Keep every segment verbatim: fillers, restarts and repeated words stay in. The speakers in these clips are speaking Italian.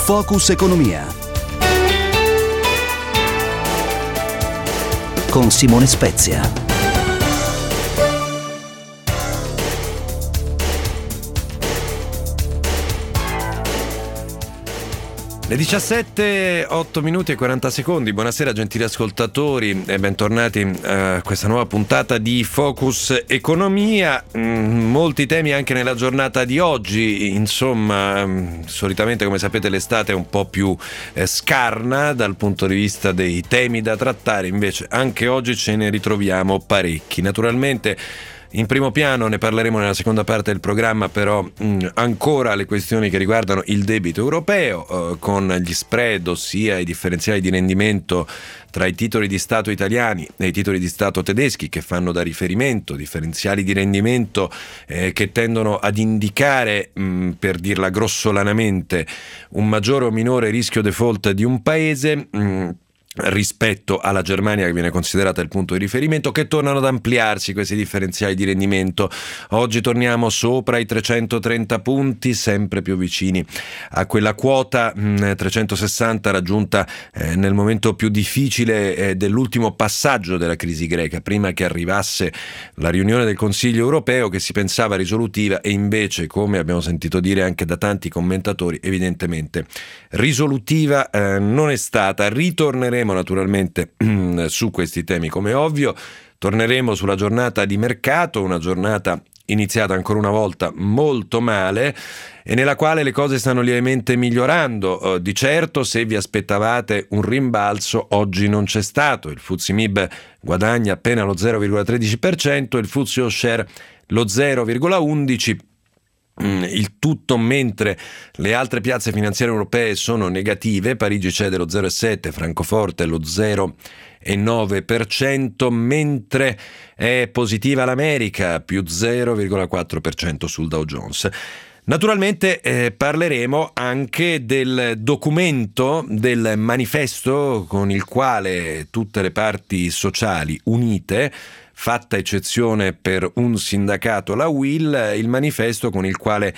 Focus Economia con Simone Spezia. Le diciassette, otto minuti e quaranta secondi. Buonasera gentili ascoltatori e bentornati a questa nuova puntata di Focus Economia. Mm, molti temi anche nella giornata di oggi. Insomma, mm, solitamente, come sapete, l'estate è un po' più eh, scarna dal punto di vista dei temi da trattare, invece anche oggi ce ne ritroviamo parecchi. Naturalmente in primo piano, ne parleremo nella seconda parte del programma, però mh, ancora le questioni che riguardano il debito europeo, eh, con gli spread, ossia i differenziali di rendimento tra i titoli di Stato italiani e i titoli di Stato tedeschi, che fanno da riferimento, differenziali di rendimento eh, che tendono ad indicare, mh, per dirla grossolanamente, un maggiore o minore rischio default di un paese mh, rispetto alla Germania, che viene considerata il punto di riferimento, che tornano ad ampliarsi questi differenziali di rendimento. Oggi torniamo sopra i trecentotrenta punti, sempre più vicini a quella quota mh, trecentosessanta raggiunta eh, nel momento più difficile eh, dell'ultimo passaggio della crisi greca, prima che arrivasse la riunione del Consiglio europeo, che si pensava risolutiva e invece, come abbiamo sentito dire anche da tanti commentatori, evidentemente risolutiva eh, non è stata. Ritorneremo naturalmente su questi temi, come ovvio. Torneremo sulla giornata di mercato, una giornata iniziata ancora una volta molto male e nella quale le cose stanno lievemente migliorando. Di certo, se vi aspettavate un rimbalzo, oggi non c'è stato. Il F T S E M I B guadagna appena lo zero virgola tredici per cento, il F T S E All Share lo zero virgola undici per cento. Il tutto mentre le altre piazze finanziarie europee sono negative. Parigi cede lo zero virgola sette per cento, Francoforte lo zero virgola nove per cento, mentre è positiva l'America, più zero virgola quattro per cento sul Dow Jones. Naturalmente eh, parleremo anche del documento, del manifesto con il quale tutte le parti sociali unite, fatta eccezione per un sindacato, la U I L, il manifesto con il quale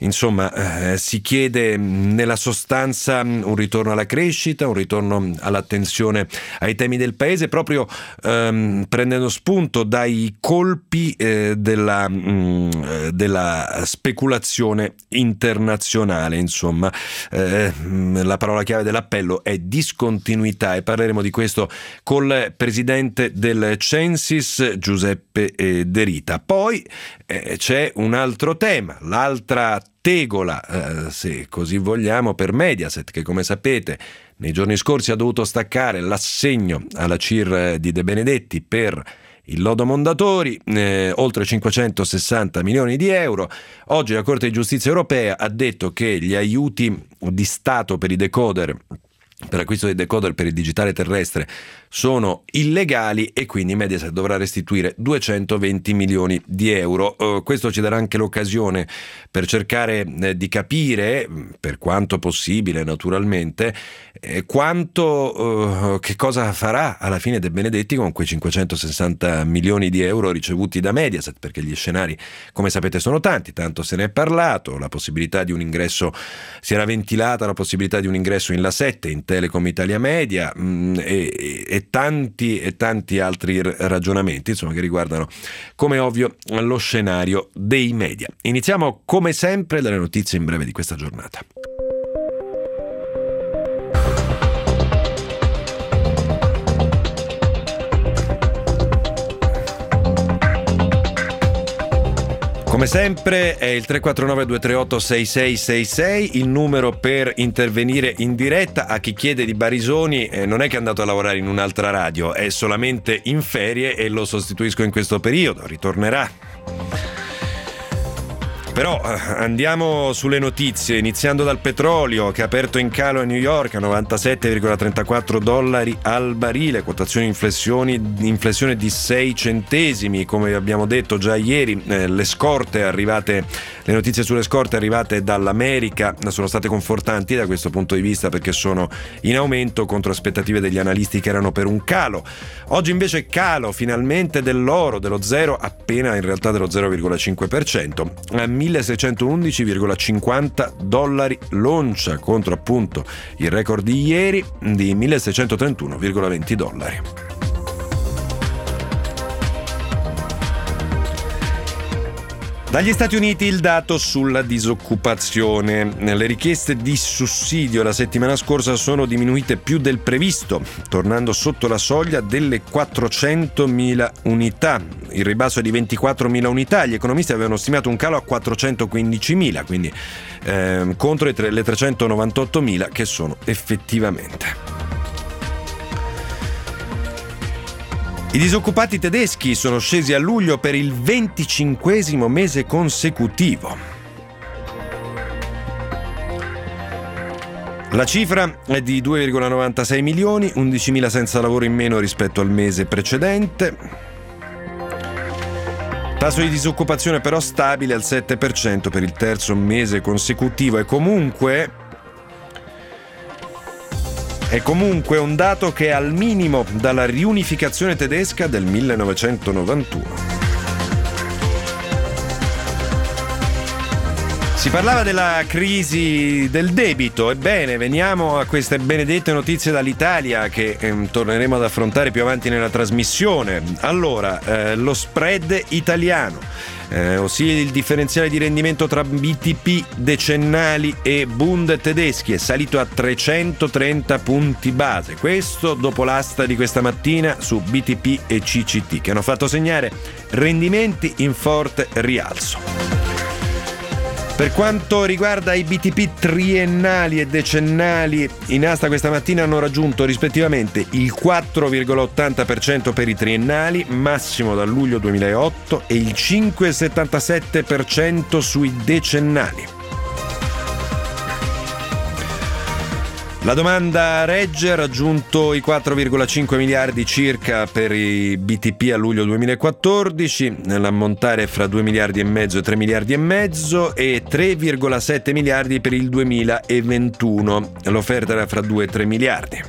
insomma eh, si chiede nella sostanza un ritorno alla crescita, un ritorno all'attenzione ai temi del paese, proprio ehm, prendendo spunto dai colpi eh, della, mh, della speculazione internazionale. Insomma, eh, la parola chiave dell'appello è discontinuità e parleremo di questo col presidente del Censis, Giuseppe De Rita. Poi eh, c'è un altro tema, l'altra tegola, eh, se così vogliamo, per Mediaset, che come sapete nei giorni scorsi ha dovuto staccare l'assegno alla C I R di De Benedetti per il lodo Mondadori, eh, oltre cinquecentosessanta milioni di euro. Oggi la Corte di Giustizia europea ha detto che gli aiuti di Stato per i decoder, per l'acquisto dei decoder per il digitale terrestre, sono illegali e quindi Mediaset dovrà restituire duecentoventi milioni di euro. Uh, questo ci darà anche l'occasione per cercare eh, di capire, per quanto possibile naturalmente, eh, quanto uh, che cosa farà alla fine De Benedetti con quei cinquecentosessanta milioni di euro ricevuti da Mediaset, perché gli scenari, come sapete, sono tanti, tanto se ne è parlato. La possibilità di un ingresso, si era ventilata la possibilità di un ingresso in La sette, in Telecom Italia Media, mh, e, e tanti e tanti altri ragionamenti, insomma, che riguardano, come ovvio, lo scenario dei media. Iniziamo come sempre dalle notizie in breve di questa giornata. Come sempre è il tre quattro nove due tre otto sei sei sei sei il numero per intervenire in diretta. A chi chiede di Barisoni, eh, non è che è andato a lavorare in un'altra radio, è solamente in ferie e lo sostituisco in questo periodo, ritornerà. Però andiamo sulle notizie, iniziando dal petrolio, che ha aperto in calo a New York a novantasette virgola trentaquattro dollari al barile, quotazione inflessioni, inflessione di sei centesimi. Come abbiamo detto già ieri, eh, le scorte arrivate, le notizie sulle scorte arrivate dall'America sono state confortanti da questo punto di vista, perché sono in aumento contro aspettative degli analisti che erano per un calo. Oggi invece calo finalmente dell'oro, dello zero, appena in realtà dello zero virgola cinque per cento, a milleseicentoundici virgola cinquanta dollari l'oncia, contro appunto il record di ieri di milleseicentotrentuno virgola venti dollari. Dagli Stati Uniti il dato sulla disoccupazione. Le richieste di sussidio la settimana scorsa sono diminuite più del previsto, tornando sotto la soglia delle quattrocentomila unità. Il ribasso è di ventiquattromila unità. Gli economisti avevano stimato un calo a quattrocentoquindicimila, quindi eh, contro le trecentonovantottomila che sono effettivamente. I disoccupati tedeschi sono scesi a luglio per il venticinquesimo mese consecutivo. La cifra è di due virgola novantasei milioni, undicimila senza lavoro in meno rispetto al mese precedente. Tasso di disoccupazione però stabile al sette per cento per il terzo mese consecutivo e comunque È comunque un dato che è al minimo dalla riunificazione tedesca del millenovecentonovantuno. Si parlava della crisi del debito. Ebbene, veniamo a queste benedette notizie dall'Italia che ehm, torneremo ad affrontare più avanti nella trasmissione. Allora, eh, lo spread italiano, eh, ossia il differenziale di rendimento tra B T P decennali e Bund tedeschi, è salito a trecentotrenta punti base. Questo dopo l'asta di questa mattina su B T P e C C T, che hanno fatto segnare rendimenti in forte rialzo. Per quanto riguarda i B T P triennali e decennali, in asta questa mattina hanno raggiunto rispettivamente il quattro virgola ottanta per cento per i triennali, massimo dal luglio duemilaotto, e il cinque virgola settantasette per cento sui decennali. La domanda regge, ha raggiunto i quattro virgola cinque miliardi circa per i B T P a luglio duemilaquattordici, l'ammontare è fra due miliardi e mezzo e tre miliardi e mezzo, e tre virgola sette miliardi per il duemilaventuno, l'offerta era fra due e tre miliardi.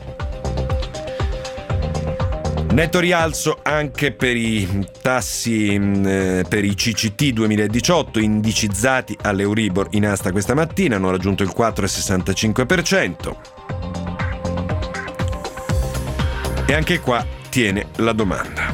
Netto rialzo anche per i tassi eh, per i C C T duemiladiciotto indicizzati all'Euribor in asta questa mattina, hanno raggiunto il quattro virgola sessantacinque per cento. E anche qua tiene la domanda.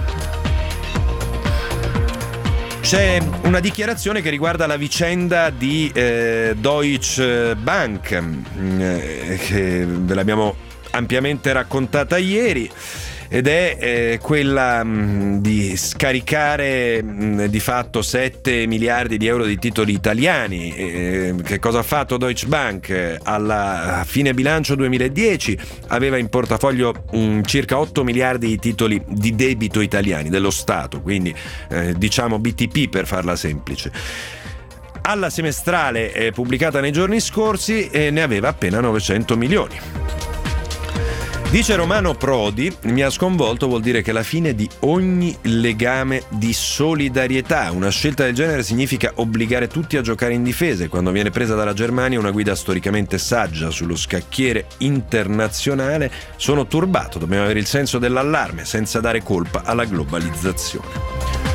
C'è una dichiarazione che riguarda la vicenda di eh, Deutsche Bank, eh, che ve l'abbiamo ampiamente raccontata ieri, ed è eh, quella mh, di scaricare mh, di fatto sette miliardi di euro di titoli italiani. Eh, che cosa ha fatto Deutsche Bank? Alla fine bilancio duemiladieci aveva in portafoglio mh, circa otto miliardi di titoli di debito italiani dello Stato, quindi eh, diciamo B T P per farla semplice. Alla semestrale eh, pubblicata nei giorni scorsi eh, ne aveva appena novecento milioni. Dice Romano Prodi: mi ha sconvolto, vuol dire che la fine di ogni legame di solidarietà. Una scelta del genere significa obbligare tutti a giocare in difesa. Quando viene presa dalla Germania, una guida storicamente saggia sullo scacchiere internazionale, sono turbato. Dobbiamo avere il senso dell'allarme senza dare colpa alla globalizzazione.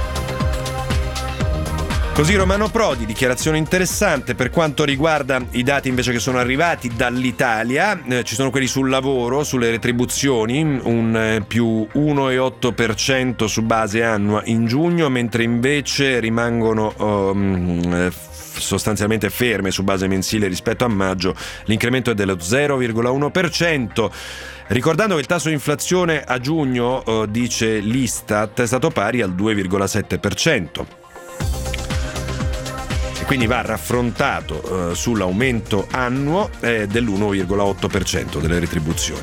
Così Romano Prodi, dichiarazione interessante. Per quanto riguarda i dati invece che sono arrivati dall'Italia, eh, ci sono quelli sul lavoro, sulle retribuzioni, un eh, più uno virgola otto per cento su base annua in giugno, mentre invece rimangono um, sostanzialmente ferme su base mensile rispetto a maggio. L'incremento è dello zero virgola uno per cento. Ricordando che il tasso di inflazione a giugno, eh, dice l'Istat, è stato pari al due virgola sette per cento. Quindi va raffrontato eh, sull'aumento annuo eh, dell'uno virgola otto per cento delle retribuzioni.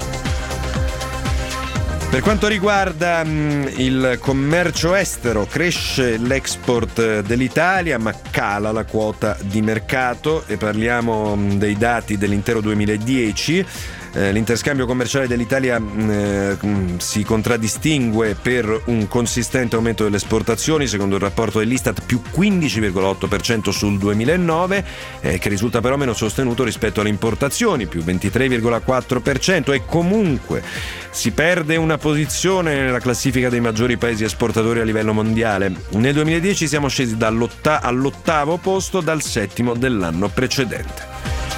Per quanto riguarda mh, il commercio estero, cresce l'export dell'Italia ma cala la quota di mercato, e parliamo mh, dei dati dell'intero duemiladieci. Eh, l'interscambio commerciale dell'Italia eh, si contraddistingue per un consistente aumento delle esportazioni, secondo il rapporto dell'Istat più quindici virgola otto per cento sul duemilanove, eh, che risulta però meno sostenuto rispetto alle importazioni, più ventitré virgola quattro per cento, e comunque si perde una posizione nella classifica dei maggiori paesi esportatori a livello mondiale. Nel duemiladieci siamo scesi dall'otta- all'ottavo posto dal settimo dell'anno precedente.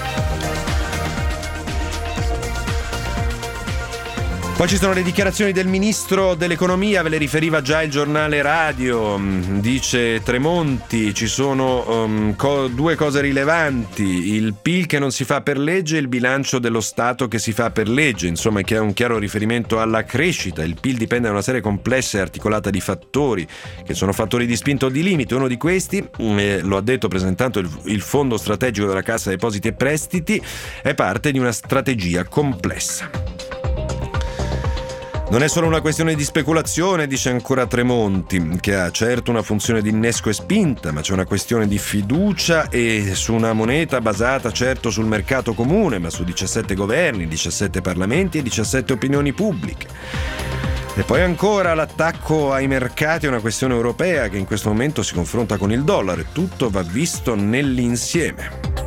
Poi ci sono le dichiarazioni del ministro dell'economia, ve le riferiva già il giornale radio. Dice Tremonti: ci sono um, co- due cose rilevanti, il P I L che non si fa per legge e il bilancio dello Stato che si fa per legge. Insomma, che è un chiaro riferimento alla crescita. Il P I L dipende da una serie complessa e articolata di fattori, che sono fattori di spinta o di limite. Uno di questi, eh, lo ha detto presentando il, il fondo strategico della Cassa Depositi e Prestiti, è parte di una strategia complessa. Non è solo una questione di speculazione, dice ancora Tremonti, che ha certo una funzione di innesco e spinta, ma c'è una questione di fiducia e su una moneta basata certo sul mercato comune, ma su diciassette governi, diciassette parlamenti e diciassette opinioni pubbliche. E poi ancora l'attacco ai mercati è una questione europea che in questo momento si confronta con il dollaro e tutto va visto nell'insieme.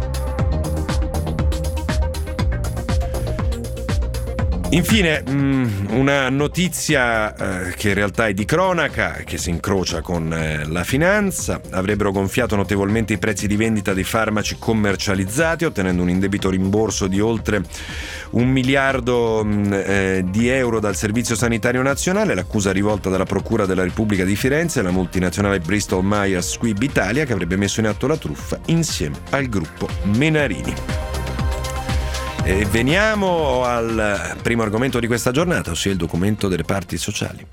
Infine, una notizia eh, che in realtà è di cronaca, che si incrocia con eh, la finanza. Avrebbero gonfiato notevolmente i prezzi di vendita dei farmaci commercializzati, ottenendo un indebito rimborso di oltre un miliardo eh, di euro dal Servizio Sanitario Nazionale. L'accusa rivolta dalla Procura della Repubblica di Firenze e la multinazionale Bristol Myers Squibb Italia, che avrebbe messo in atto la truffa insieme al gruppo Menarini. E veniamo al primo argomento di questa giornata, ossia il documento delle parti sociali.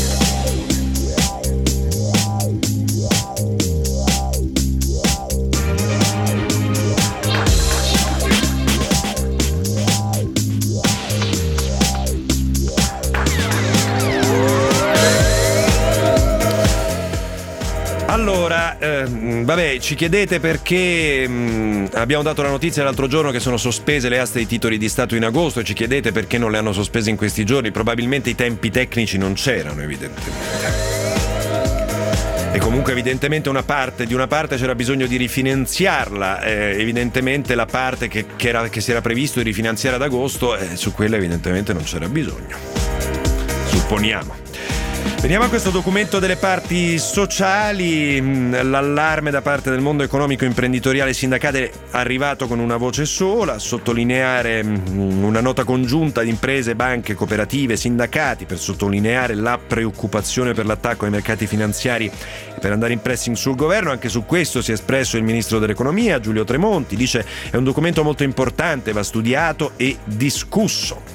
Allora, eh, vabbè, ci chiedete perché mh, abbiamo dato la notizia l'altro giorno che sono sospese le aste dei titoli di Stato in agosto, e ci chiedete perché non le hanno sospese in questi giorni. Probabilmente i tempi tecnici non c'erano, evidentemente. E comunque evidentemente una parte di una parte c'era bisogno di rifinanziarla, eh, evidentemente la parte che, che, era, che si era previsto di rifinanziare ad agosto, eh, su quella evidentemente non c'era bisogno. Supponiamo. Veniamo a questo documento delle parti sociali. L'allarme da parte del mondo economico, imprenditoriale e sindacale è arrivato con una voce sola: sottolineare una nota congiunta di imprese, banche, cooperative, sindacati, per sottolineare la preoccupazione per l'attacco ai mercati finanziari e per andare in pressing sul governo. Anche su questo si è espresso il ministro dell'economia Giulio Tremonti. Dice: è un documento molto importante, va studiato e discusso.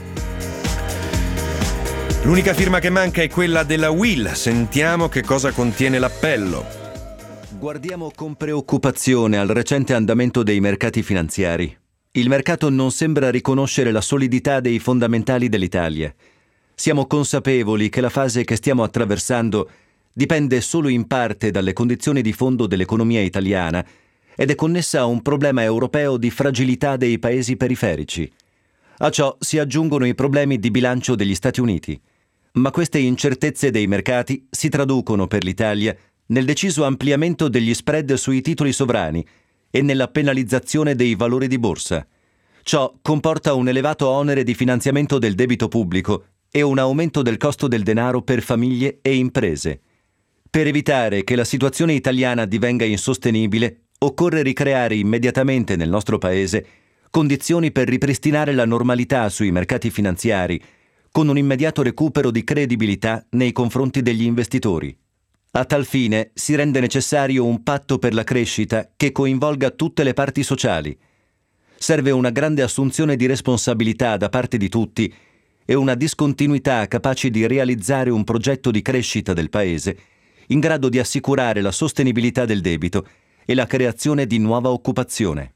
L'unica firma che manca è quella della U I L. Sentiamo che cosa contiene l'appello. Guardiamo con preoccupazione al recente andamento dei mercati finanziari. Il mercato non sembra riconoscere la solidità dei fondamentali dell'Italia. Siamo consapevoli che la fase che stiamo attraversando dipende solo in parte dalle condizioni di fondo dell'economia italiana ed è connessa a un problema europeo di fragilità dei paesi periferici. A ciò si aggiungono i problemi di bilancio degli Stati Uniti. Ma queste incertezze dei mercati si traducono per l'Italia nel deciso ampliamento degli spread sui titoli sovrani e nella penalizzazione dei valori di borsa. Ciò comporta un elevato onere di finanziamento del debito pubblico e un aumento del costo del denaro per famiglie e imprese. Per evitare che la situazione italiana divenga insostenibile, occorre ricreare immediatamente nel nostro Paese condizioni per ripristinare la normalità sui mercati finanziari, con un immediato recupero di credibilità nei confronti degli investitori. A tal fine si rende necessario un patto per la crescita che coinvolga tutte le parti sociali. Serve una grande assunzione di responsabilità da parte di tutti e una discontinuità capace di realizzare un progetto di crescita del Paese in grado di assicurare la sostenibilità del debito e la creazione di nuova occupazione.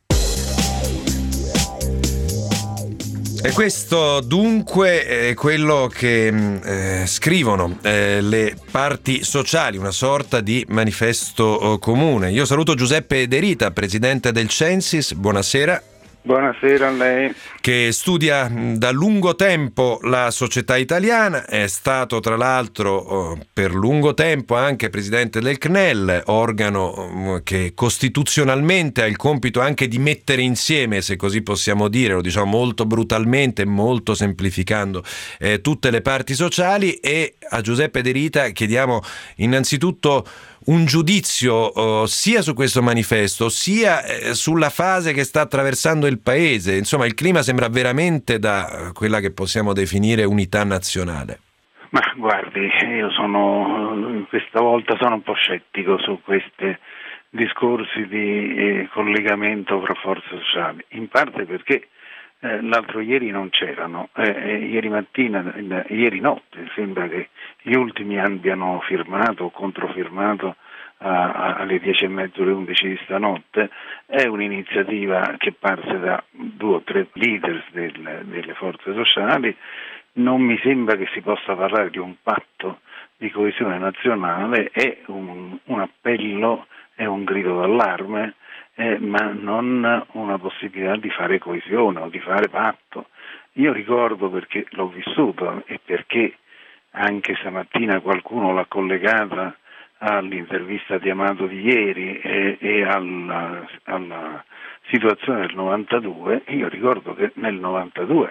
E questo dunque è quello che eh, scrivono eh, le parti sociali, una sorta di manifesto comune. Io saluto Giuseppe De Rita, presidente del Censis, buonasera. Buonasera a lei. Che studia da lungo tempo la società italiana, è stato tra l'altro per lungo tempo anche presidente del C N E L, organo che costituzionalmente ha il compito anche di mettere insieme, se così possiamo dire, lo diciamo molto brutalmente, molto semplificando, eh, tutte le parti sociali. E a Giuseppe De Rita chiediamo innanzitutto un giudizio uh, sia su questo manifesto sia eh, sulla fase che sta attraversando il paese. Insomma, il clima sembra veramente da quella che possiamo definire unità nazionale. Ma guardi, io sono questa volta sono un po' scettico su questi discorsi di eh, collegamento fra forze sociali, in parte perché eh, l'altro ieri non c'erano, eh, eh, ieri mattina, eh, ieri notte sembra che gli ultimi abbiano firmato o controfirmato a, a, alle dieci e mezzo, alle undici di stanotte. È un'iniziativa che parte da due o tre leaders del, delle forze sociali. Non mi sembra che si possa parlare di un patto di coesione nazionale, è un, un appello, è un grido d'allarme, eh, ma non una possibilità di fare coesione o di fare patto. Io ricordo, perché l'ho vissuto e perché anche stamattina qualcuno l'ha collegata all'intervista di Amato di ieri e, e alla, alla situazione del novantadue, io ricordo che nel novantadue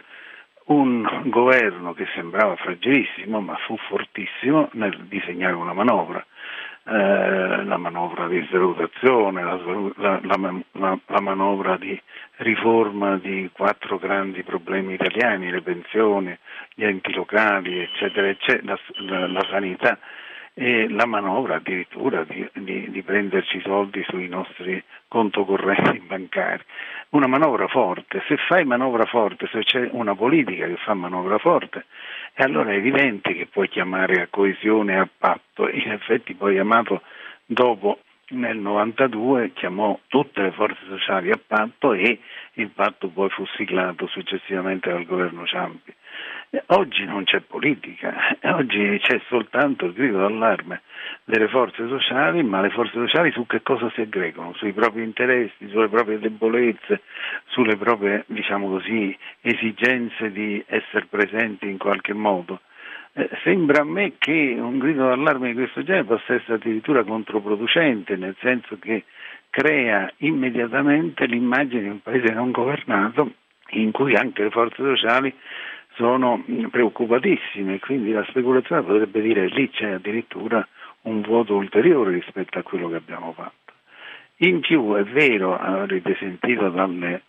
un governo che sembrava fragilissimo ma fu fortissimo nel disegnare una manovra, eh, la manovra di svalutazione, la, la, la, la, la manovra di riforma di quattro grandi problemi italiani, le pensioni, gli enti locali, eccetera, eccetera, la, la, la sanità, e la manovra addirittura di, di, di prenderci i soldi sui nostri conto correnti bancari. Una manovra forte. Se fai manovra forte, se c'è una politica che fa manovra forte, e allora è evidente che puoi chiamare a coesione e a patto. In effetti poi Amato dopo nel novantadue chiamò tutte le forze sociali a patto e il patto poi fu siglato successivamente dal governo Ciampi. Oggi non c'è politica, oggi c'è soltanto il grido d'allarme delle forze sociali, ma le forze sociali su che cosa si aggregano? Sui propri interessi, sulle proprie debolezze, sulle proprie, diciamo così, esigenze di essere presenti in qualche modo. Eh, sembra a me che un grido d'allarme di questo genere possa essere addirittura controproducente, nel senso che crea immediatamente l'immagine di un paese non governato in cui anche le forze sociali sono preoccupatissime, quindi la speculazione potrebbe dire che lì c'è addirittura un vuoto ulteriore rispetto a quello che abbiamo fatto. In più è vero, avrete sentito dalle,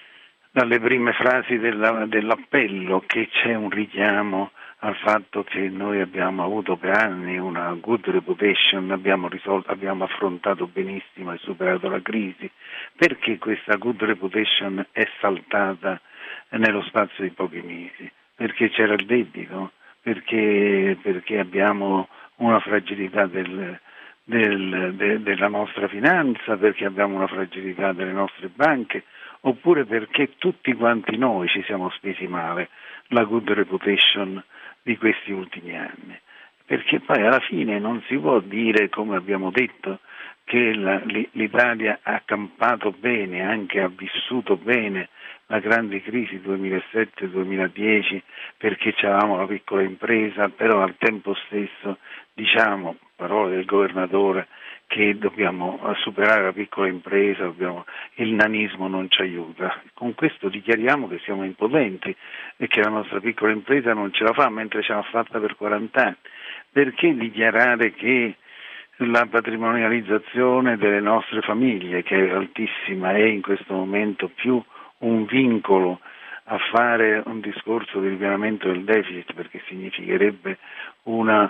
dalle prime frasi della, dell'appello, che c'è un richiamo al fatto che noi abbiamo avuto per anni una good reputation, abbiamo, risolto, abbiamo affrontato benissimo e superato la crisi. Perché questa good reputation è saltata nello spazio di pochi mesi? Perché c'era il debito, perché, perché abbiamo una fragilità del, del, de, della nostra finanza, perché abbiamo una fragilità delle nostre banche, oppure perché tutti quanti noi ci siamo spesi male la good reputation di questi ultimi anni. Perché poi alla fine non si può dire, come abbiamo detto, che la, l'Italia ha campato bene, anche ha vissuto bene la grande crisi duemilasette duemiladieci perché avevamo la piccola impresa, però al tempo stesso diciamo, parole del governatore, che dobbiamo superare la piccola impresa, dobbiamo, il nanismo non ci aiuta. Con questo dichiariamo che siamo impotenti e che la nostra piccola impresa non ce la fa, mentre ce l'ha fatta per quaranta anni. Perché dichiarare che la patrimonializzazione delle nostre famiglie, che è altissima, è in questo momento più un vincolo a fare un discorso di ripianamento del deficit, perché significherebbe una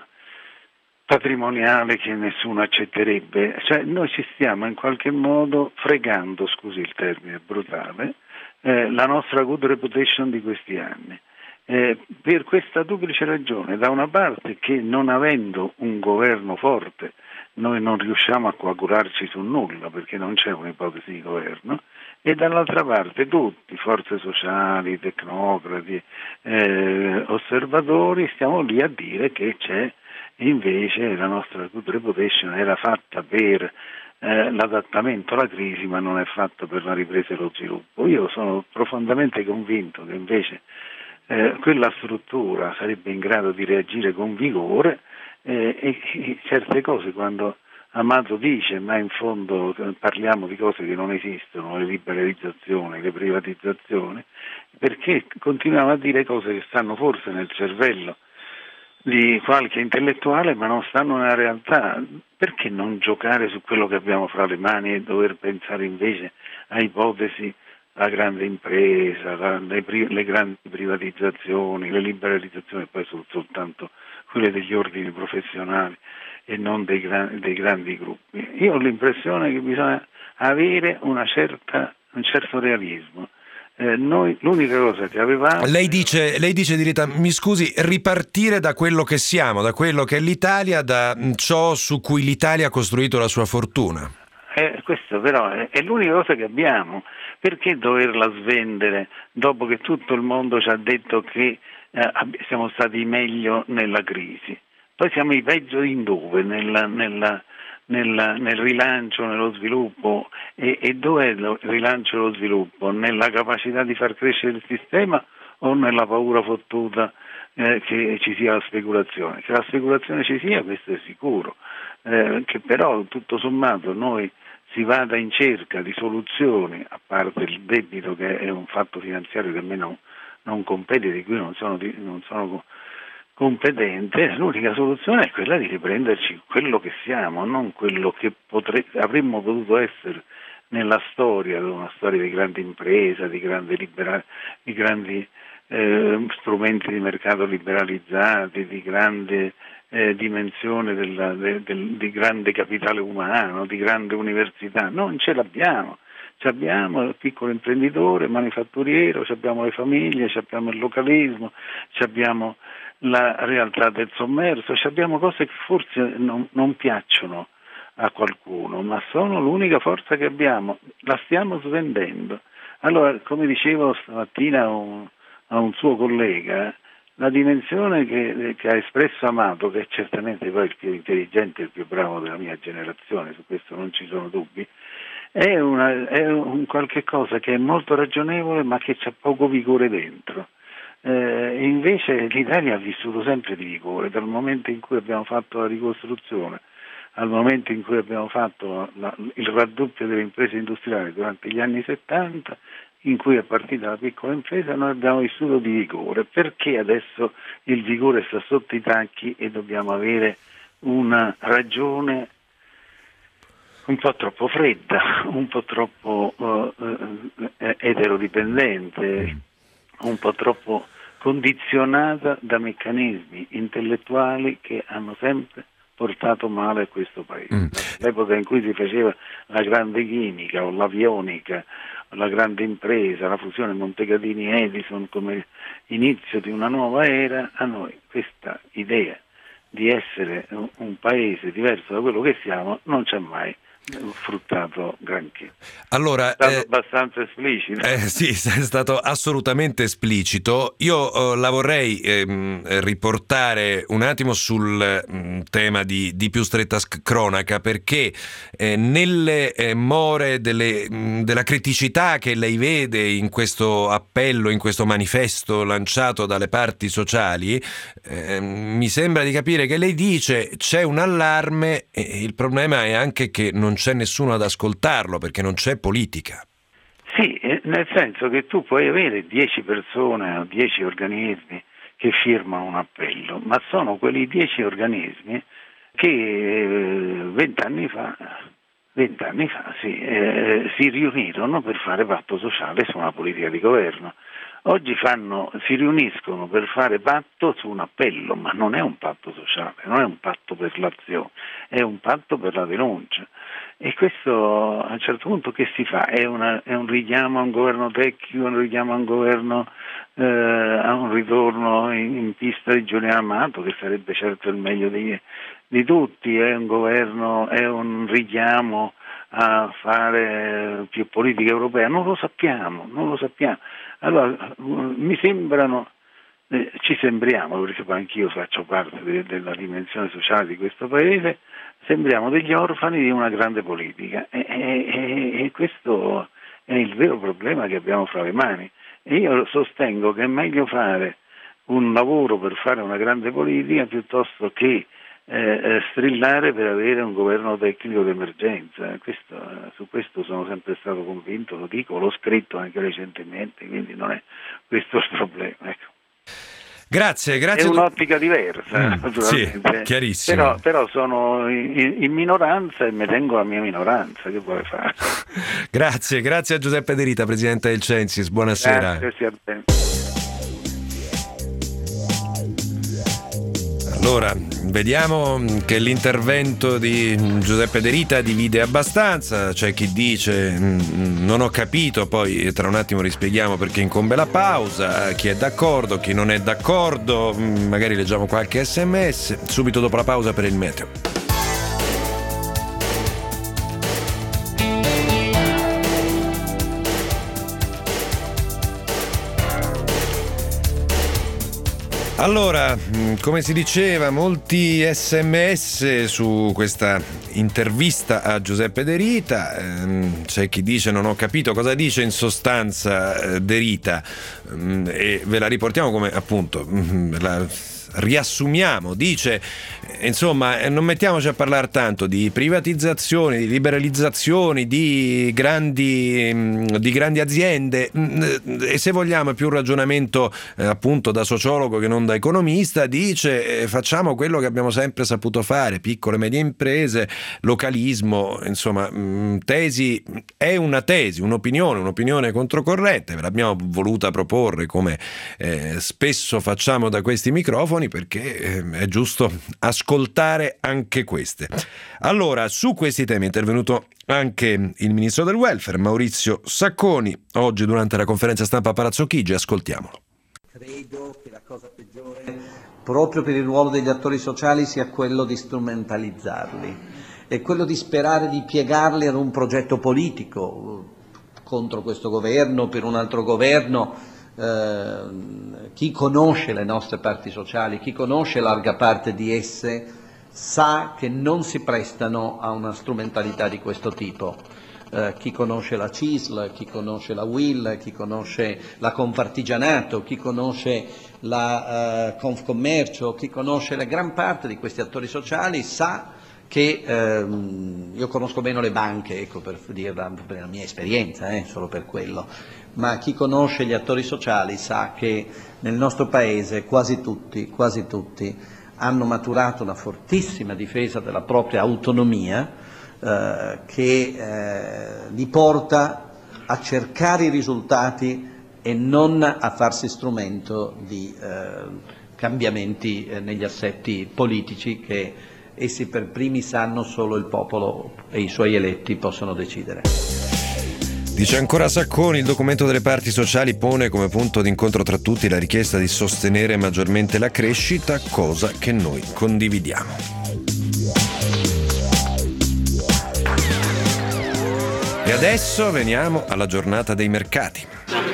patrimoniale che nessuno accetterebbe? Cioè noi ci stiamo in qualche modo fregando, scusi il termine brutale, eh, la nostra good reputation di questi anni. Eh, per questa duplice ragione, da una parte che non avendo un governo forte noi non riusciamo a coagularci su nulla perché non c'è un'ipotesi di governo, e dall'altra parte tutti, forze sociali, tecnocrati, eh, osservatori, stiamo lì a dire che c'è invece la nostra good reputation era fatta per eh, l'adattamento alla crisi, ma non è fatto per la ripresa e lo sviluppo. Io sono profondamente convinto che invece eh, quella struttura sarebbe in grado di reagire con vigore eh, e, e certe cose, quando Amato dice, ma in fondo parliamo di cose che non esistono, le liberalizzazioni, le privatizzazioni, perché continuiamo a dire cose che stanno forse nel cervello di qualche intellettuale ma non stanno nella realtà. Perché non giocare su quello che abbiamo fra le mani e dover pensare invece a ipotesi, la grande impresa, la, le, le grandi privatizzazioni, le liberalizzazioni, poi sono soltanto quelle degli ordini professionali e non dei, gran, dei grandi gruppi. Io ho l'impressione che bisogna avere una certa, un certo realismo. Eh, noi l'unica cosa che avevamo... Lei dice, lei dice di Rita, mi scusi, ripartire da quello che siamo, da quello che è l'Italia, da ciò su cui l'Italia ha costruito la sua fortuna. Eh, questo però è, è l'unica cosa che abbiamo. Perché doverla svendere dopo che tutto il mondo ci ha detto che eh, siamo stati meglio nella crisi? Poi siamo i peggio in dove? Nella, nella, nella, nel rilancio, nello sviluppo. E, e dove è il rilancio e lo sviluppo? Nella capacità di far crescere il sistema o nella paura fottuta eh, che ci sia la speculazione? Che la speculazione ci sia, questo è sicuro, eh, che però tutto sommato noi si vada in cerca di soluzioni, a parte il debito che è un fatto finanziario che a me non, non compete, di cui non sono, non sono competente, l'unica soluzione è quella di riprenderci quello che siamo, non quello che potre, avremmo potuto essere nella storia, una storia di grande impresa, di, grande libera, di grandi eh, strumenti di mercato liberalizzati, di grande eh, dimensione della, de, del, di grande capitale umano, di grande università. Non ce l'abbiamo. Ci abbiamo il piccolo imprenditore, manifatturiero, ci abbiamo le famiglie, ci abbiamo il localismo, ci abbiamo la realtà del sommerso, ci abbiamo cose che forse non, non piacciono a qualcuno, ma sono l'unica forza che abbiamo, la stiamo svendendo. Allora, come dicevo stamattina a un, a un suo collega, la dimensione che, che ha espresso Amato, che è certamente poi il più intelligente e il più bravo della mia generazione, su questo non ci sono dubbi, è, una, è un qualche cosa che è molto ragionevole ma che c'ha poco vigore dentro. Eh, invece l'Italia ha vissuto sempre di vigore, dal momento in cui abbiamo fatto la ricostruzione al momento in cui abbiamo fatto la, il raddoppio delle imprese industriali durante gli anni settanta, in cui è partita la piccola impresa, noi abbiamo vissuto di vigore. Perché adesso il vigore sta sotto i tacchi e dobbiamo avere una ragione un po' troppo fredda, un po' troppo uh, uh, eterodipendente, un po' troppo condizionata da meccanismi intellettuali che hanno sempre portato male a questo paese. Mm. L'epoca in cui si faceva la grande chimica o l'avionica, la grande impresa, la fusione Montecatini-Edison come inizio di una nuova era, a noi questa idea di essere un, un paese diverso da quello che siamo non c'è mai fruttato granché. Allora, è stato eh, abbastanza esplicito. Eh, sì, è stato assolutamente esplicito. Io eh, la vorrei ehm, riportare un attimo sul mh, tema di, di più stretta sc- cronaca, perché eh, nelle eh, more delle, mh, della criticità che lei vede in questo appello, in questo manifesto lanciato dalle parti sociali, eh, mi sembra di capire che lei dice c'è un allarme e il problema è anche che non c'è nessuno ad ascoltarlo, perché non c'è politica. Sì, nel senso che tu puoi avere dieci persone o dieci organismi che firmano un appello, ma sono quei dieci organismi che vent'anni fa, vent'anni fa sì, eh, si riunirono per fare patto sociale su una politica di governo. Oggi fanno, si riuniscono per fare patto su un appello, ma non è un patto sociale, non è un patto per l'azione, è un patto per la denuncia. E questo a un certo punto che si fa? È, una, è un richiamo a un governo tecnico, un richiamo a un governo, eh, a un ritorno in, in pista di Giuliano Amato, che sarebbe certo il meglio di, di tutti, è un governo, è un richiamo a fare più politica europea, non lo sappiamo, non lo sappiamo. Allora mi sembrano eh, ci sembriamo, perché poi anch'io faccio parte de- della dimensione sociale di questo paese, sembriamo degli orfani di una grande politica e, e, e questo è il vero problema che abbiamo fra le mani. E io sostengo che è meglio fare un lavoro per fare una grande politica piuttosto che eh, strillare per avere un governo tecnico d'emergenza. Questo, su questo sono sempre stato convinto, lo dico, l'ho scritto anche recentemente, quindi non è questo il problema. Ecco. Grazie, grazie. È un'ottica diversa, mm, naturalmente. Sì, chiarissimo. Però, però sono in, in minoranza e mi tengo la mia minoranza, che vuole fare? Grazie, grazie a Giuseppe De Rita, presidente del Censis, buonasera. Grazie, sia bene. Allora, vediamo che l'intervento di Giuseppe De Rita divide abbastanza. C'è chi dice non ho capito, poi tra un attimo rispieghiamo perché incombe la pausa, chi è d'accordo, chi non è d'accordo, magari leggiamo qualche sms, subito dopo la pausa per il meteo. Allora, come si diceva, molti sms su questa intervista a Giuseppe De Rita. C'è chi dice non ho capito cosa dice in sostanza De Rita, e ve la riportiamo come appunto la riassumiamo. Dice, insomma, non mettiamoci a parlare tanto di privatizzazioni, di liberalizzazioni, di grandi, di grandi aziende, e se vogliamo è più un ragionamento eh, appunto da sociologo che non da economista. Dice eh, facciamo quello che abbiamo sempre saputo fare, piccole e medie imprese, localismo, insomma, mh, tesi, è una tesi, un'opinione, un'opinione controcorrente, ve l'abbiamo voluta proporre come eh, spesso facciamo da questi microfoni, perché è giusto ascoltare anche queste. Allora, su questi temi è intervenuto anche il ministro del welfare, Maurizio Sacconi, oggi durante la conferenza stampa a Palazzo Chigi. Ascoltiamolo. Credo che la cosa peggiore proprio per il ruolo degli attori sociali sia quello di strumentalizzarli e quello di sperare di piegarli ad un progetto politico contro questo governo, per un altro governo. Eh, chi conosce le nostre parti sociali, chi conosce larga parte di esse, sa che non si prestano a una strumentalità di questo tipo. Eh, chi conosce la C I S L, chi conosce la U I L, chi conosce la Confartigianato, chi conosce la eh, Confcommercio, chi conosce la gran parte di questi attori sociali sa che ehm, io conosco meno le banche, ecco, per dirla, per la mia esperienza, eh, solo per quello, ma chi conosce gli attori sociali sa che nel nostro Paese quasi tutti, quasi tutti hanno maturato una fortissima difesa della propria autonomia eh, che eh, li porta a cercare i risultati e non a farsi strumento di eh, cambiamenti eh, negli assetti politici che essi per primi sanno solo il popolo e i suoi eletti possono decidere. Dice ancora Sacconi, il documento delle parti sociali pone come punto d'incontro tra tutti la richiesta di sostenere maggiormente la crescita, cosa che noi condividiamo. E adesso veniamo alla giornata dei mercati.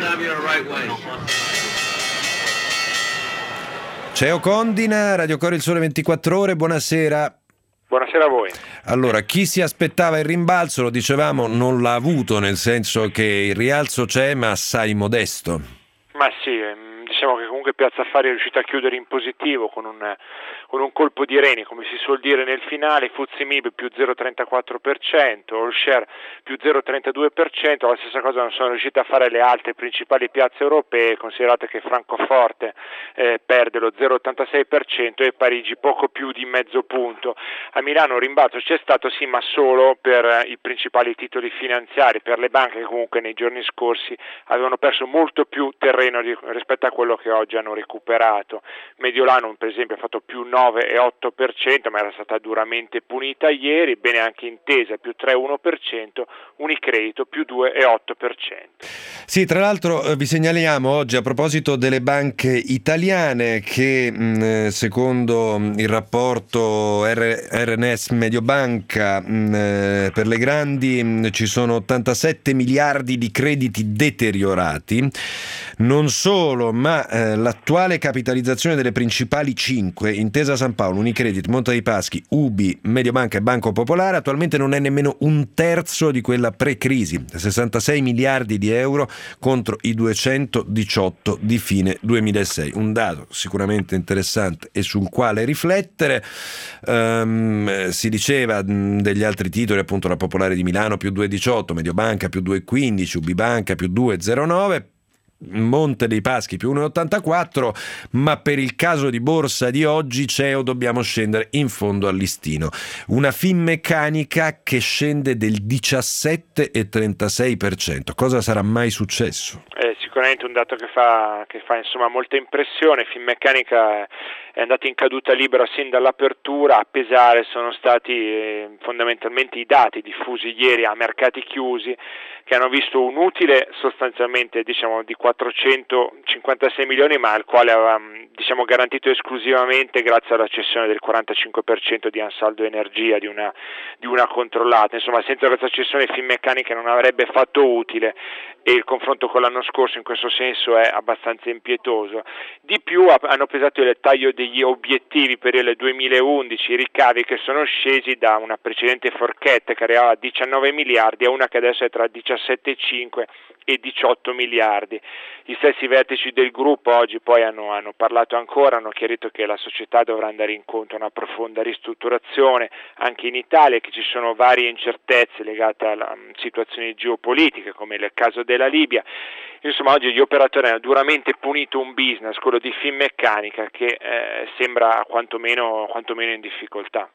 Ceo Condina, Radio Cori Il Sole ventiquattro Ore, buonasera. Buonasera a voi. Allora, chi si aspettava il rimbalzo, lo dicevamo, non l'ha avuto, nel senso che il rialzo c'è, ma assai modesto. Ma sì, diciamo che comunque Piazza Affari è riuscita a chiudere in positivo con un, con un colpo di reni, come si suol dire nel finale. F T S E M I B più zero virgola trentaquattro per cento, All Share più zero virgola trentadue per cento, la stessa cosa non sono riuscite a fare le altre principali piazze europee, considerate che Francoforte eh, perde lo zero virgola ottantasei per cento e Parigi poco più di mezzo punto. A Milano un rimbalzo c'è stato, sì, ma solo per eh, i principali titoli finanziari, per le banche che comunque nei giorni scorsi avevano perso molto più terreno di, rispetto a quello che oggi hanno recuperato. Mediolanum per esempio ha fatto più nove nove virgola otto per cento, ma era stata duramente punita ieri. Bene anche Intesa più tre virgola uno per cento, Unicredito più due virgola otto per cento. Sì, tra l'altro eh, vi segnaliamo oggi a proposito delle banche italiane che mh, secondo il rapporto R- R N S Mediobanca mh, per le grandi mh, ci sono ottantasette miliardi di crediti deteriorati. Non solo, ma eh, l'attuale capitalizzazione delle principali cinque, Intesa San Paolo, Unicredit, Monte dei Paschi, U B I, Mediobanca e Banco Popolare, attualmente non è nemmeno un terzo di quella pre-crisi, sessantasei miliardi di euro contro i duecentodiciotto di fine duemilasei. Un dato sicuramente interessante e sul quale riflettere. Um, si diceva mh, degli altri titoli, appunto la Popolare di Milano più due virgola diciotto, Mediobanca più due virgola quindici, U B I Banca più due virgola zero nove, Monte dei Paschi più uno virgola ottantaquattro, ma per il caso di borsa di oggi C E O dobbiamo scendere in fondo al listino. Una Finmeccanica che scende del diciassette virgola trentasei per cento. Cosa sarà mai successo? È sicuramente un dato che fa, che fa insomma molta impressione. Finmeccanica è andata in caduta libera sin dall'apertura. A pesare sono stati eh, fondamentalmente i dati diffusi ieri a mercati chiusi, che hanno visto un utile sostanzialmente diciamo di quattrocentocinquantasei milioni, ma al quale aveva diciamo garantito esclusivamente grazie alla cessione del quarantacinque per cento di Ansaldo Energia, di una, di una controllata. Insomma, senza questa cessione Finmeccanica non avrebbe fatto utile, e il confronto con l'anno scorso in questo senso è abbastanza impietoso. Di più hanno pesato il taglio degli obiettivi per il duemilaundici, i ricavi che sono scesi da una precedente forchetta che arrivava a diciannove miliardi a una che adesso è tra diciassette virgola cinque e diciotto miliardi. Gli stessi vertici del gruppo oggi poi hanno, hanno parlato ancora, hanno chiarito che la società dovrà andare incontro a una profonda ristrutturazione anche in Italia, che ci sono varie incertezze legate alla um, situazione geopolitica, come il caso della Libia. Insomma, oggi gli operatori hanno duramente punito un business, quello di Finmeccanica, che eh, sembra quantomeno, quantomeno in difficoltà.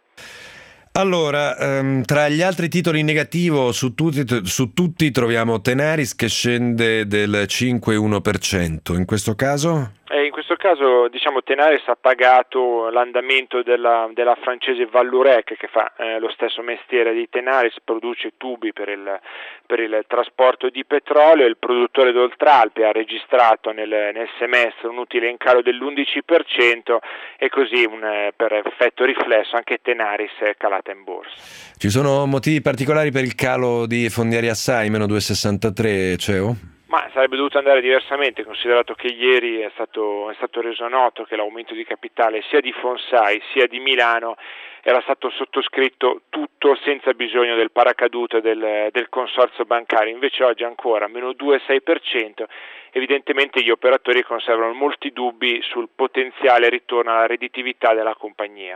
Allora, ehm, tra gli altri titoli in negativo su tutti, su tutti troviamo Tenaris che scende del cinque virgola uno per cento. In questo caso? E in questo caso diciamo Tenaris ha pagato l'andamento della, della francese Vallurec, che fa eh, lo stesso mestiere di Tenaris, produce tubi per il, per il trasporto di petrolio. Il produttore d'Oltralpe ha registrato nel, nel semestre un utile in calo dell'undici per cento, e così un, per effetto riflesso anche Tenaris è calata in borsa. Ci sono motivi particolari per il calo di Fondiari Assai, meno due virgola sessantatré, C E O? Ma sarebbe dovuto andare diversamente, considerato che ieri è stato, è stato reso noto che l'aumento di capitale sia di Fonsai sia di Milano era stato sottoscritto tutto senza bisogno del paracadute del, del consorzio bancario. Invece oggi ancora meno due virgola sei per cento. Evidentemente gli operatori conservano molti dubbi sul potenziale ritorno alla redditività della compagnia.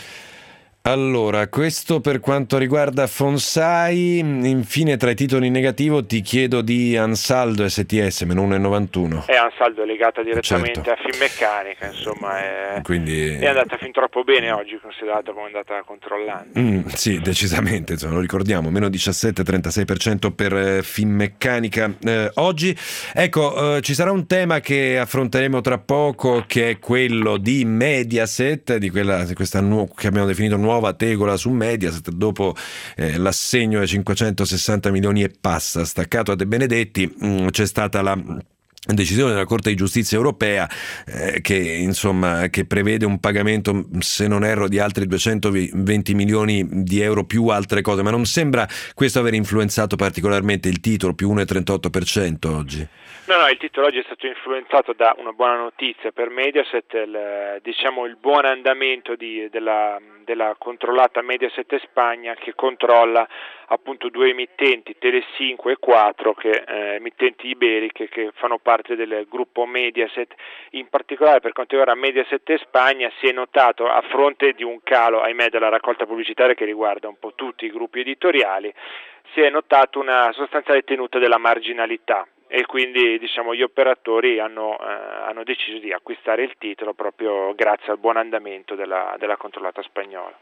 Allora, questo per quanto riguarda Fonsai. Infine, tra i titoli in negativo ti chiedo di Ansaldo S T S, meno uno virgola novantuno. E Ansaldo è legata direttamente certo. a Finmeccanica, insomma è, Quindi... è andata fin troppo bene oggi, considerato come è andata controllando. Mm, sì, decisamente, insomma, lo ricordiamo, meno diciassette virgola trentasei per cento per eh, Finmeccanica eh, oggi. Ecco, eh, ci sarà un tema che affronteremo tra poco, che è quello di Mediaset, di quella di questa nu- che abbiamo definito nuova tegola su Mediaset, dopo eh, l'assegno ai cinquecentosessanta milioni e passa staccato a De Benedetti. Mh, c'è stata la decisione della Corte di Giustizia europea eh, che insomma che prevede un pagamento, se non erro, di altri duecentoventi milioni di euro più altre cose, ma non sembra questo aver influenzato particolarmente il titolo, più uno virgola trentotto per cento oggi. No, no, il titolo oggi è stato influenzato da una buona notizia per Mediaset, il, diciamo il buon andamento di, della, della controllata Mediaset Spagna, che controlla appunto due emittenti, Telecinque e quattro, che eh, emittenti iberiche che fanno parte del gruppo Mediaset. In particolare per quanto riguarda Mediaset Spagna si è notato, a fronte di un calo, ahimè, della raccolta pubblicitaria che riguarda un po' tutti i gruppi editoriali, si è notato una sostanziale tenuta della marginalità, e quindi diciamo gli operatori hanno, eh, hanno deciso di acquistare il titolo proprio grazie al buon andamento della, della controllata spagnola.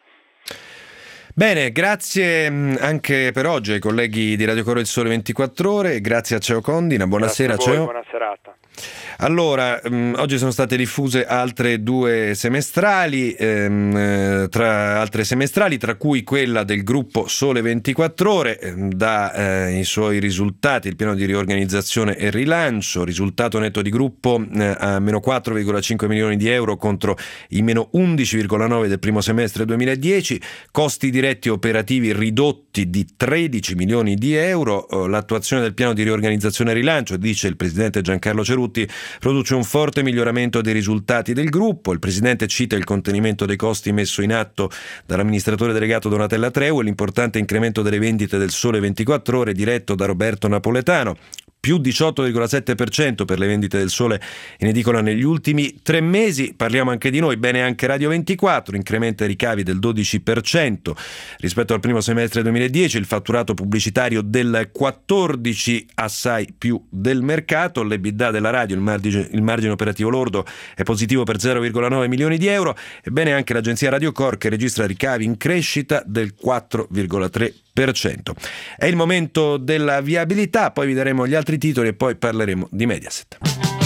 Bene, grazie anche per oggi ai colleghi di Radio Coro Il Sole ventiquattro Ore, grazie a C E O Condina, buonasera grazie a voi, C E O. buona serata. Allora, mh, oggi sono state diffuse altre due semestrali, ehm, tra altre semestrali, tra cui quella del gruppo Sole ventiquattro Ore, ehm, da eh, i suoi risultati, il piano di riorganizzazione e rilancio, risultato netto di gruppo eh, a meno quattro virgola cinque milioni di euro contro i meno undici virgola nove del primo semestre duemiladieci, costi diretti operativi ridotti di tredici milioni di euro, l'attuazione del piano di riorganizzazione e rilancio, dice il presidente Giancarlo Cerutti, produce un forte miglioramento dei risultati del gruppo. Il presidente cita il contenimento dei costi messo in atto dall'amministratore delegato Donatella Treu e l'importante incremento delle vendite del Sole ventiquattro Ore diretto da Roberto Napoletano. Più diciotto virgola sette per cento per le vendite del Sole in edicola negli ultimi tre mesi. Parliamo anche di noi, bene anche Radio ventiquattro, incrementa i ricavi del dodici per cento rispetto al primo semestre duemiladieci, il fatturato pubblicitario del quattordici per cento, assai più del mercato, l'EBITDA della radio, il margine, il margine operativo lordo è positivo per zero virgola nove milioni di euro, e bene anche l'agenzia Radio Cor che registra ricavi in crescita del quattro virgola tre per cento. È il momento della viabilità, poi vi daremo gli altri titoli e poi parleremo di Mediaset.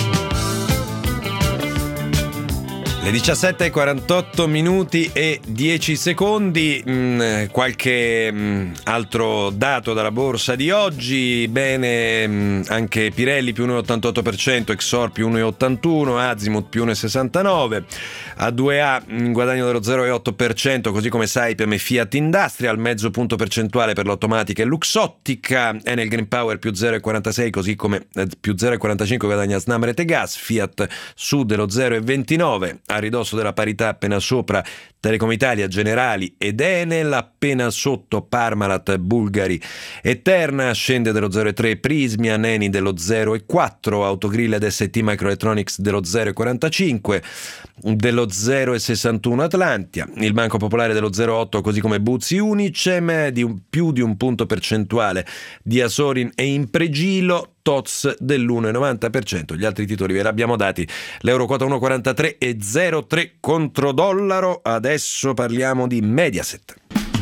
Le diciassette e quarantotto minuti e dieci secondi, mh, qualche mh, altro dato dalla borsa di oggi. Bene, mh, anche Pirelli più uno virgola ottantotto per cento, Exor più uno virgola ottantuno, Azimut più uno virgola sessantanove, A due A in guadagno dello zero virgola otto per cento, così come Saipem e Fiat Industrial, mezzo punto percentuale per l'automatica e Luxottica, Enel Green Power più zero virgola quarantasei, così come eh, più zero virgola quarantacinque guadagna Snam Rete Gas, Fiat su dello zero virgola ventinove, a ridosso della parità appena sopra Telecom Italia, Generali ed Enel, appena sotto Parmalat, Bulgari e Terna, scende dello zero virgola tre Prismia, Neni dello zero virgola quattro, Autogrill ed S T Microelectronics dello zero virgola quarantacinque, dello zero virgola sessantuno Atlantia, il Banco Popolare dello zero virgola otto, così come Buzzi Unicem, di un, più di un punto percentuale di Asorin e Impregilo, T O T S dell'uno virgola novanta per cento. Gli altri titoli ve li abbiamo dati, l'euro quota uno virgola quarantatré e zero virgola tre contro dollaro. Adesso parliamo di Mediaset.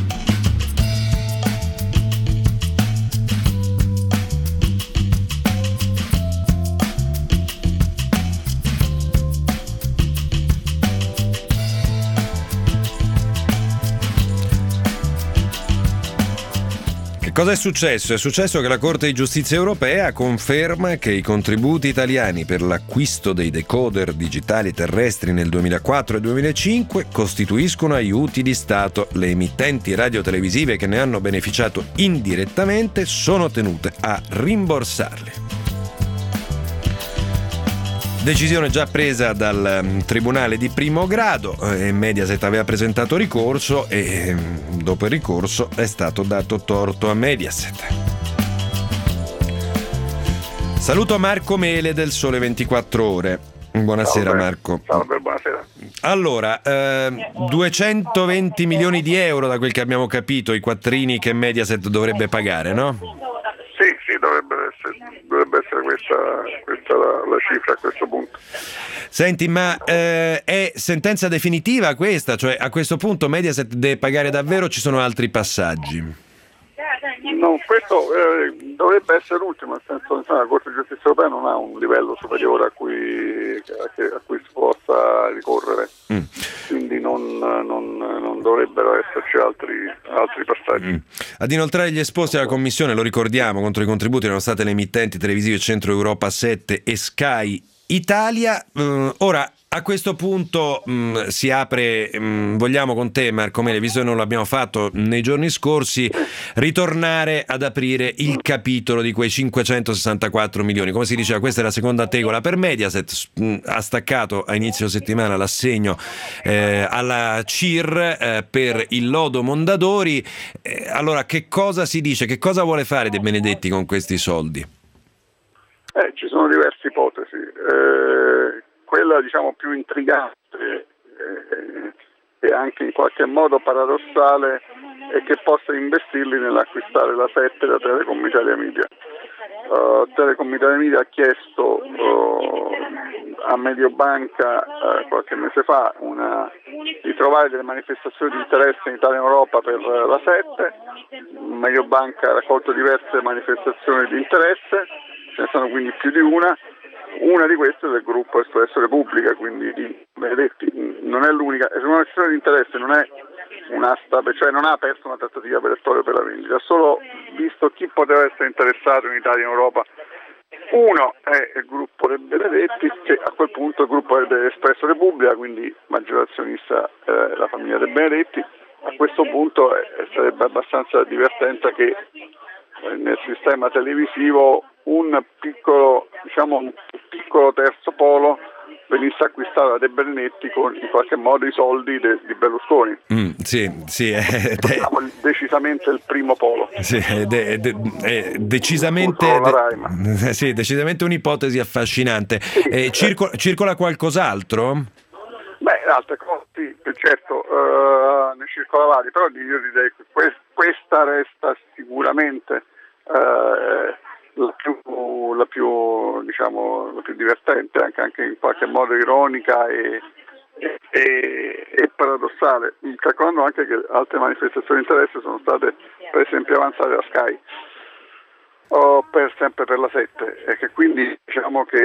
Cosa è successo? È successo che la Corte di Giustizia europea conferma che i contributi italiani per l'acquisto dei decoder digitali terrestri nel duemilaquattro e duemilacinque costituiscono aiuti di Stato. Le emittenti radiotelevisive che ne hanno beneficiato indirettamente sono tenute a rimborsarli. Decisione già presa dal um, Tribunale di primo grado, eh, Mediaset aveva presentato ricorso e eh, dopo il ricorso è stato dato torto a Mediaset. Saluto Marco Mele del Sole ventiquattro Ore. Buonasera. Salve. Marco. Salve, buonasera. Allora, eh, duecentoventi milioni di euro da quel che abbiamo capito, i quattrini che Mediaset dovrebbe pagare, no? Sì, sì, dovrebbe essere, dovrebbe essere questa, questa la, la cifra a questo punto. Senti, ma eh, è sentenza definitiva questa? Cioè a questo punto Mediaset deve pagare davvero o ci sono altri passaggi? No, questo eh, dovrebbe essere l'ultimo, nel senso che la Corte di Giustizia Europea non ha un livello superiore a cui, a che, a cui si possa ricorrere, mm. quindi non, non, non dovrebbero esserci altri, altri passaggi. Mm. Ad inoltrare gli esposti alla Commissione, lo ricordiamo, contro i contributi erano state le emittenti televisive Centro Europa sette e Sky Italia. Mm, ora, a questo punto mh, si apre, mh, vogliamo con te Marco Mele, visto che non l'abbiamo fatto nei giorni scorsi, ritornare ad aprire il capitolo di quei cinquecentosessantaquattro milioni. Come si diceva, questa è la seconda tegola per Mediaset, mh, ha staccato a inizio settimana l'assegno eh, alla C I R eh, per il lodo Mondadori. Eh, allora, che cosa si dice? Che cosa vuole fare De Benedetti con questi soldi? Eh, ci sono diverse ipotesi. Eh... Quella diciamo più intrigante eh, e anche in qualche modo paradossale è che possa investirli nell'acquistare la sette da Telecom Italia Media. Uh, Telecom Italia Media ha chiesto uh, a Mediobanca uh, qualche mese fa una, di trovare delle manifestazioni di interesse in Italia e in Europa per uh, la sette. Mediobanca ha raccolto diverse manifestazioni di interesse, ce ne sono quindi più di una. una di queste è del gruppo Espresso Repubblica, quindi Benedetti non è l'unica, è una questione di interesse, non è un'asta, cioè non ha aperto una trattativa per Ettorio per la vendita, ha solo visto chi poteva essere interessato in Italia e in Europa. Uno è il gruppo dei Benedetti, che a quel punto il gruppo è Espresso Repubblica, quindi maggiorazionista eh, la famiglia dei Benedetti. A questo punto eh, sarebbe abbastanza divertente che eh, nel sistema televisivo un piccolo, diciamo, un piccolo terzo polo venisse acquistato da De Bernetti con in qualche modo i soldi de, di Berlusconi. Mm, sì, sì, è, diciamo, decisamente il primo polo. Sì, è, de, de, è decisamente, de, sì, decisamente un'ipotesi affascinante. Sì, eh, circola, circola qualcos'altro? Beh, altre cose, sì, certo, uh, ne circola vari, però io direi che questa resta sicuramente uh, la più, la più, diciamo, la più divertente, anche, anche in qualche modo ironica e, e, e paradossale, calcolando anche che altre manifestazioni di interesse sono state per esempio avanzate da Sky o per, sempre per la sette, e che quindi diciamo che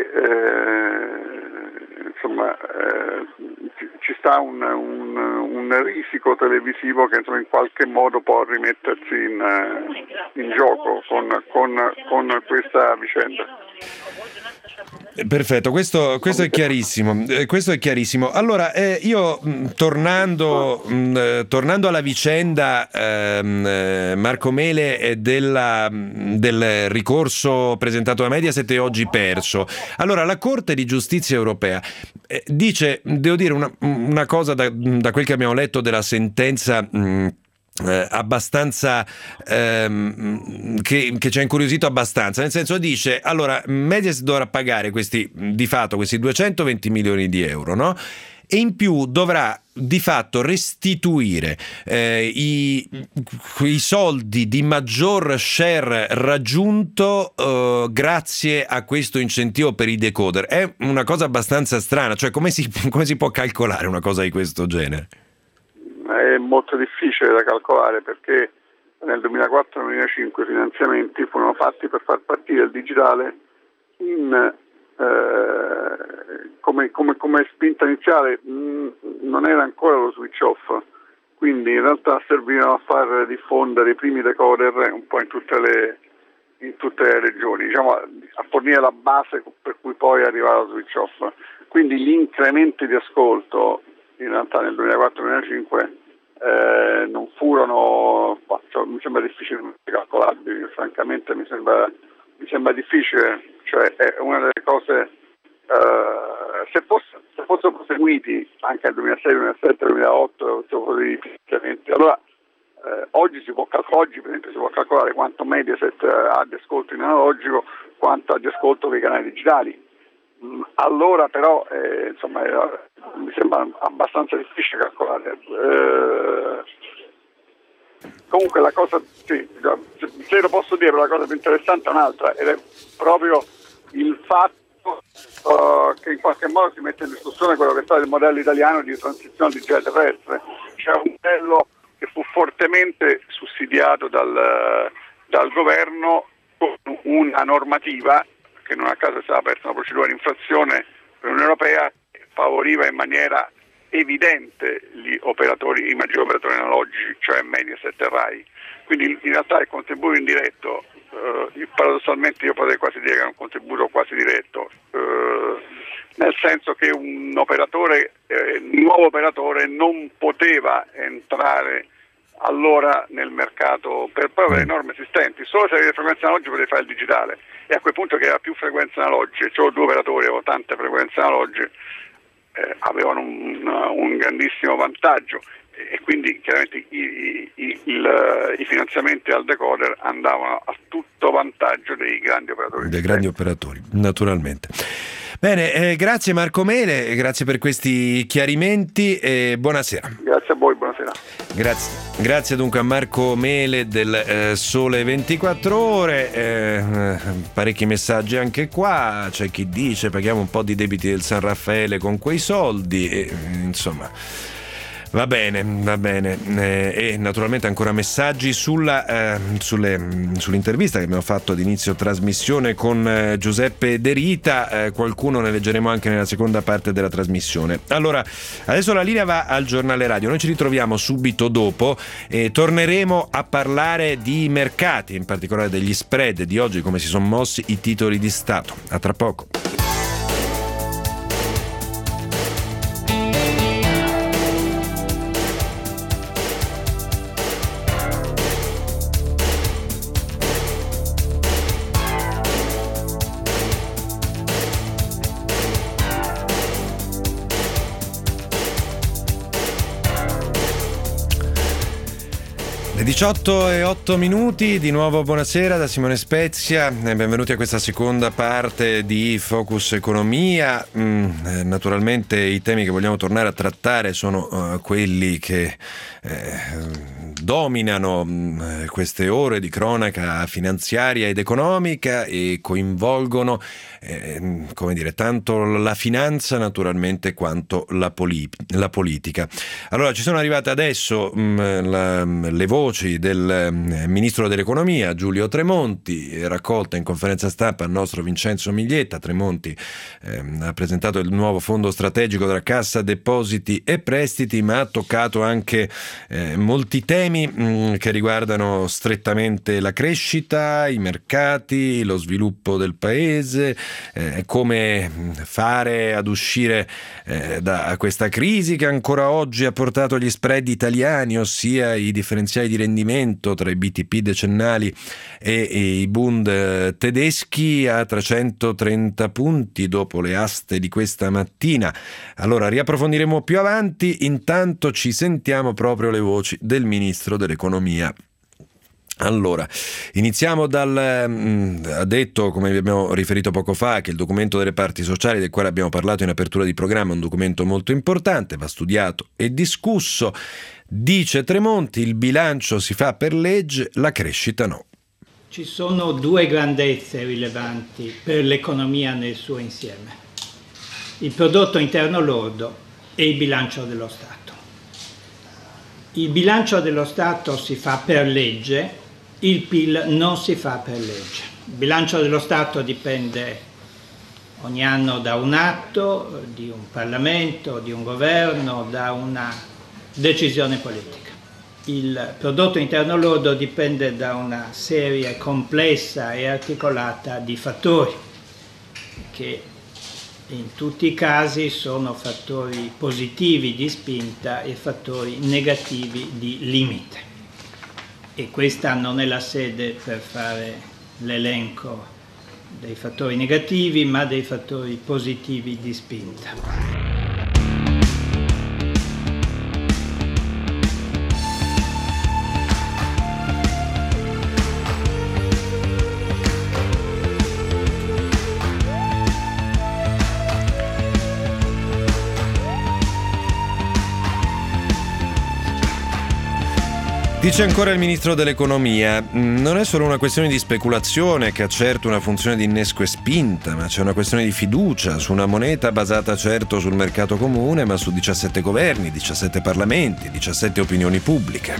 eh, insomma eh, ci, ci sta un, un, un risico televisivo che insomma in qualche modo può rimettersi in, in gioco con, con, con questa vicenda. Perfetto, questo, questo è chiarissimo. Eh, questo è chiarissimo. Allora, eh, io mh, tornando, mh, tornando alla vicenda ehm, eh, Marco Mele e della, mh, del ricorso presentato da Mediaset e oggi perso. Allora, la Corte di Giustizia europea eh, dice, devo dire una, una cosa da, da quel che abbiamo letto della sentenza. Mh, Eh, abbastanza ehm, che, che ci ha incuriosito abbastanza, nel senso dice allora Mediaset dovrà pagare questi di fatto questi duecentoventi milioni di euro, no? E in più dovrà di fatto restituire eh, i, i soldi di maggior share raggiunto eh, grazie a questo incentivo per i decoder. È una cosa abbastanza strana, cioè come si, come si può calcolare una cosa di questo genere? È molto difficile da calcolare perché nel duemilaquattro duemilacinque i finanziamenti furono fatti per far partire il digitale in, eh, come, come, come spinta iniziale, mh, non era ancora lo switch off, quindi in realtà servivano a far diffondere i primi decoder un po' in tutte le, in tutte le regioni, diciamo, a fornire la base per cui poi arrivava lo switch off. Quindi gli incrementi di ascolto in realtà nel duemilaquattro duemilacinque eh, non furono, cioè, mi sembra difficile calcolabili, francamente mi sembra, mi sembra difficile, cioè è una delle cose, eh, se, fosse, se fossero proseguiti anche nel duemilasei duemilasette duemilaotto, allora eh, oggi si può calcolare, oggi per esempio si può calcolare quanto Mediaset ha di ascolto in analogico, quanto ha di ascolto per i canali digitali. Allora però eh, insomma era, mi sembra abbastanza difficile calcolare. Eh, comunque la cosa, sì, se lo posso dire, la cosa più interessante è un'altra, ed è proprio il fatto uh, che in qualche modo si mette in discussione quello che è stato il modello italiano di transizione digitale terrestre, cioè un modello che fu fortemente sussidiato dal, dal governo con una normativa che non a caso è stata aperta una procedura di infrazione per l'Unione Europea che favoriva in maniera evidente gli operatori, i maggiori operatori analogici, cioè Mediaset e Rai. Quindi in realtà il contributo indiretto, eh, paradossalmente io potrei quasi dire che è un contributo quasi diretto, eh, nel senso che un operatore, eh, nuovo operatore non poteva entrare allora nel mercato per proprio le norme esistenti, solo se avevi frequenze analogiche potevi fare il digitale, e a quel punto che aveva più frequenze analogiche, cioè due operatori avevano tante frequenze analogiche, eh, avevano un, un grandissimo vantaggio, e quindi chiaramente i, i, i, il, i finanziamenti al decoder andavano a tutto vantaggio dei grandi operatori. Dei grandi operatori, naturalmente. Bene, eh, grazie Marco Mele, grazie per questi chiarimenti e buonasera. Grazie a voi, buonasera. Grazie, grazie dunque a Marco Mele del eh, Sole ventiquattro Ore, eh, parecchi messaggi anche qua, c'è chi dice paghiamo un po' di debiti del San Raffaele con quei soldi, e, insomma... Va bene, va bene. Eh, e naturalmente ancora messaggi sulla, eh, sulle, sull'intervista che abbiamo fatto ad inizio trasmissione con eh, Giuseppe De Rita. Eh, qualcuno ne leggeremo anche nella seconda parte della trasmissione. Allora, adesso la linea va al giornale radio. Noi ci ritroviamo subito dopo e torneremo a parlare di mercati, in particolare degli spread di oggi, come si sono mossi i titoli di Stato. A tra poco. diciotto e otto minuti, di nuovo buonasera da Simone Spezia e benvenuti a questa seconda parte di Focus Economia. Mm, eh, naturalmente i temi che vogliamo tornare a trattare sono uh, quelli che eh, dominano mh, queste ore di cronaca finanziaria ed economica e coinvolgono eh, come dire, tanto la finanza naturalmente quanto la, poli- la politica. Allora, ci sono arrivate adesso mh, la, le voci del ministro dell'economia Giulio Tremonti, raccolta in conferenza stampa al nostro Vincenzo Miglietta. Tremonti eh, ha presentato il nuovo fondo strategico della Cassa Depositi e Prestiti, ma ha toccato anche eh, molti temi mh, che riguardano strettamente la crescita, i mercati, lo sviluppo del paese, eh, come fare ad uscire eh, da questa crisi che ancora oggi ha portato gli spread italiani, ossia i differenziali di rendimento tra i B T P decennali e, e i Bund tedeschi a trecentotrenta punti dopo le aste di questa mattina. Allora riapprofondiremo più avanti, intanto ci sentiamo proprio le voci del ministro dell'economia. Allora, iniziamo dal mh, ha detto, come vi abbiamo riferito poco fa, che il documento delle parti sociali, del quale abbiamo parlato in apertura di programma, è un documento molto importante, va studiato e discusso. Dice Tremonti, il bilancio si fa per legge, la crescita no. Ci sono due grandezze rilevanti per l'economia nel suo insieme: il prodotto interno lordo e il bilancio dello Stato. Il bilancio dello Stato si fa per legge, il P I L non si fa per legge. Il bilancio dello Stato dipende ogni anno da un atto di un Parlamento, di un governo, da una decisione politica. Il prodotto interno lordo dipende da una serie complessa e articolata di fattori che in tutti i casi sono fattori positivi di spinta e fattori negativi di limite. E questa non è la sede per fare l'elenco dei fattori negativi, ma dei fattori positivi di spinta. Dice ancora il ministro dell'economia, non è solo una questione di speculazione che ha certo una funzione di innesco e spinta, ma c'è una questione di fiducia su una moneta basata certo sul mercato comune, ma su diciassette governi, diciassette parlamenti, diciassette opinioni pubbliche.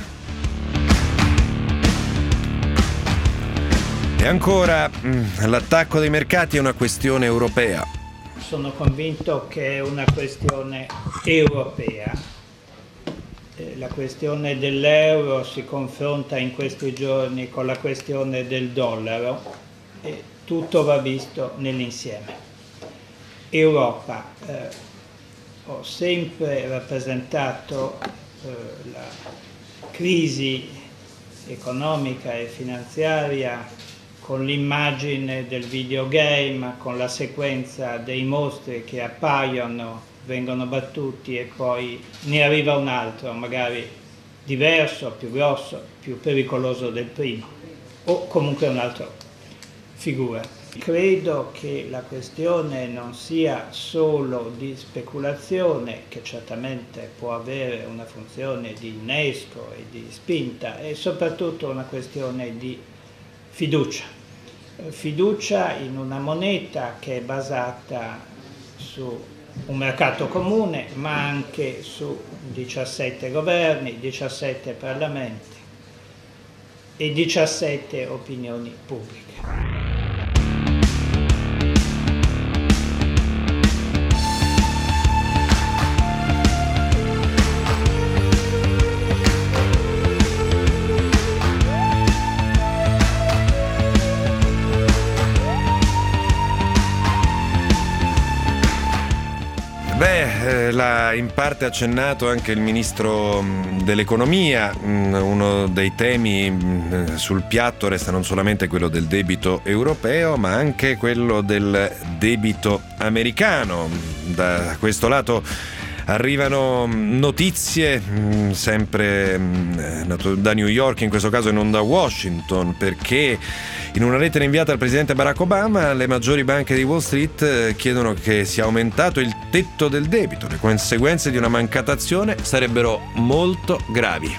E ancora, l'attacco dei mercati è una questione europea. Sono convinto che è una questione europea. La questione dell'euro si confronta in questi giorni con la questione del dollaro e tutto va visto nell'insieme. Europa, eh, ho sempre rappresentato eh, la crisi economica e finanziaria con l'immagine del videogame, con la sequenza dei mostri che appaiono, vengono battuti e poi ne arriva un altro, magari diverso, più grosso, più pericoloso del primo, o comunque un'altra figura. Credo che la questione non sia solo di speculazione, che certamente può avere una funzione di innesco e di spinta, è soprattutto una questione di fiducia. Fiducia in una moneta che è basata su un mercato comune, ma anche su diciassette governi, diciassette parlamenti e diciassette opinioni pubbliche. Beh, l'ha in parte accennato anche il ministro dell'economia. Uno dei temi sul piatto resta non solamente quello del debito europeo, ma anche quello del debito americano. Da questo lato arrivano notizie sempre da New York, in questo caso e non da Washington, perché in una lettera inviata al presidente Barack Obama le maggiori banche di Wall Street chiedono che sia aumentato il tetto del debito. Le conseguenze di una mancata azione sarebbero molto gravi.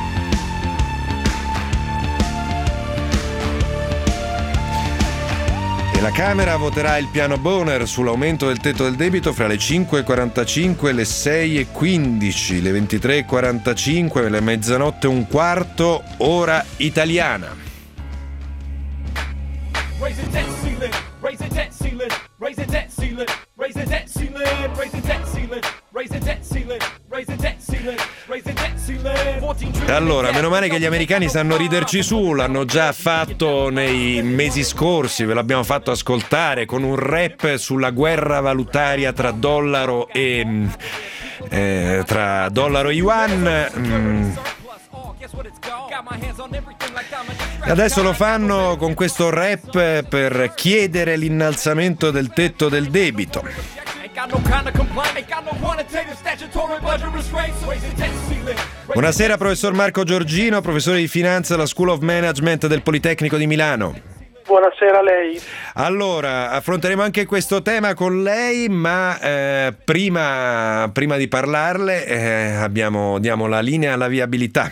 E la Camera voterà il piano Bohner sull'aumento del tetto del debito fra le cinque e quarantacinque e le sei e quindici, le ventitré e quarantacinque, le mezzanotte e un quarto, ora italiana. Raise the debt ceiling, raise the debt ceiling, raise the debt ceiling, raise the debt ceiling, raise the debt ceiling, raise the debt ceiling, raise the debt ceiling, raise the debt ceiling. Allora, meno male che gli americani sanno riderci su, l'hanno già fatto nei mesi scorsi, ve l'abbiamo fatto ascoltare con un rap sulla guerra valutaria tra dollaro e eh, tra dollaro e yuan. Mm. Adesso lo fanno con questo rap per chiedere l'innalzamento del tetto del debito. Buonasera professor Marco Giorgino, professore di finanza alla School of Management del Politecnico di Milano. Buonasera a lei. Allora, affronteremo anche questo tema con lei, ma eh, prima, prima di parlarle eh, abbiamo, diamo la linea alla viabilità.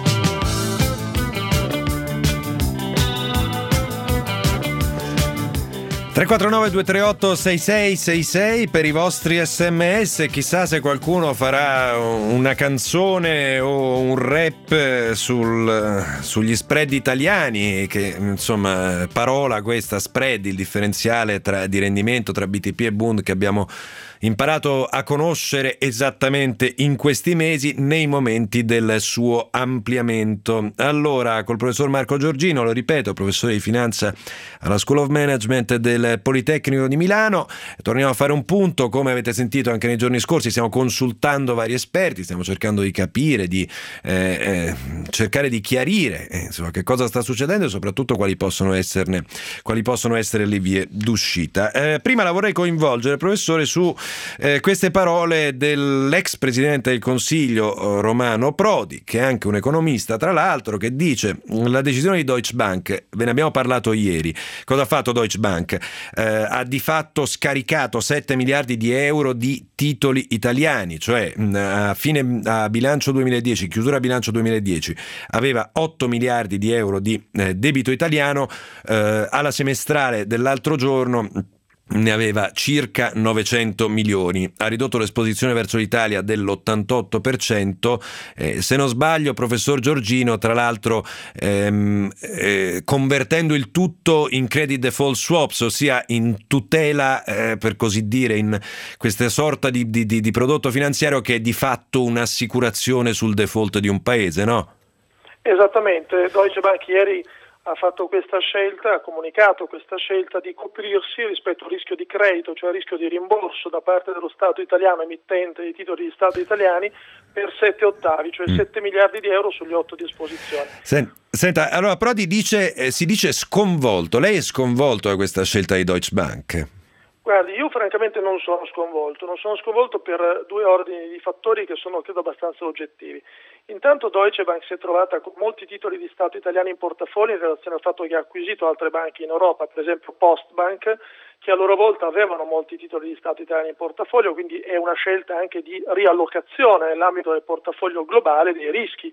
tre quattro nove due tre otto sei sei sei sei per i vostri sms. Chissà se qualcuno farà una canzone o un rap sul, sugli spread italiani, che insomma parola questa, spread, il differenziale tra, di rendimento tra B T P e Bund, che abbiamo imparato a conoscere esattamente in questi mesi nei momenti del suo ampliamento. Allora, col professor Marco Giorgino, lo ripeto, professore di finanza alla School of Management del Politecnico di Milano, torniamo a fare un punto. Come avete sentito anche nei giorni scorsi, stiamo consultando vari esperti, stiamo cercando di capire, di eh, eh, cercare di chiarire eh, insomma, che cosa sta succedendo e soprattutto quali possono esserne, quali possono essere le vie d'uscita. Eh, prima la vorrei coinvolgere, professore, su Eh, queste parole dell'ex presidente del Consiglio Romano Prodi, che è anche un economista tra l'altro, che dice: la decisione di Deutsche Bank, ve ne abbiamo parlato ieri, cosa ha fatto Deutsche Bank? Eh, ha di fatto scaricato sette miliardi di euro di titoli italiani, cioè a fine a bilancio duemiladieci, chiusura bilancio duemiladieci, aveva otto miliardi di euro di eh, debito italiano, eh, alla semestrale dell'altro giorno ne aveva circa novecento milioni, ha ridotto l'esposizione verso l'Italia dell'ottantotto per cento, eh, se non sbaglio professor Giorgino, tra l'altro ehm, eh, convertendo il tutto in credit default swaps, ossia in tutela eh, per così dire, in questa sorta di, di, di prodotto finanziario che è di fatto un'assicurazione sul default di un paese, no? Esattamente, Deutsche Bank ieri ha fatto questa scelta, ha comunicato questa scelta di coprirsi rispetto al rischio di credito, cioè al rischio di rimborso da parte dello Stato italiano emittente di titoli di Stato italiani per sette ottavi, cioè mm. sette miliardi di euro sugli otto di esposizione. Sen- Senta, allora Prodi dice, eh, si dice sconvolto, lei è sconvolto da questa scelta di Deutsche Bank? Guardi, io francamente non sono sconvolto, non sono sconvolto per due ordini di fattori che sono credo abbastanza oggettivi. Intanto Deutsche Bank si è trovata con molti titoli di Stato italiani in portafoglio in relazione al fatto che ha acquisito altre banche in Europa, per esempio Postbank, che a loro volta avevano molti titoli di Stato italiani in portafoglio, quindi è una scelta anche di riallocazione nell'ambito del portafoglio globale dei rischi.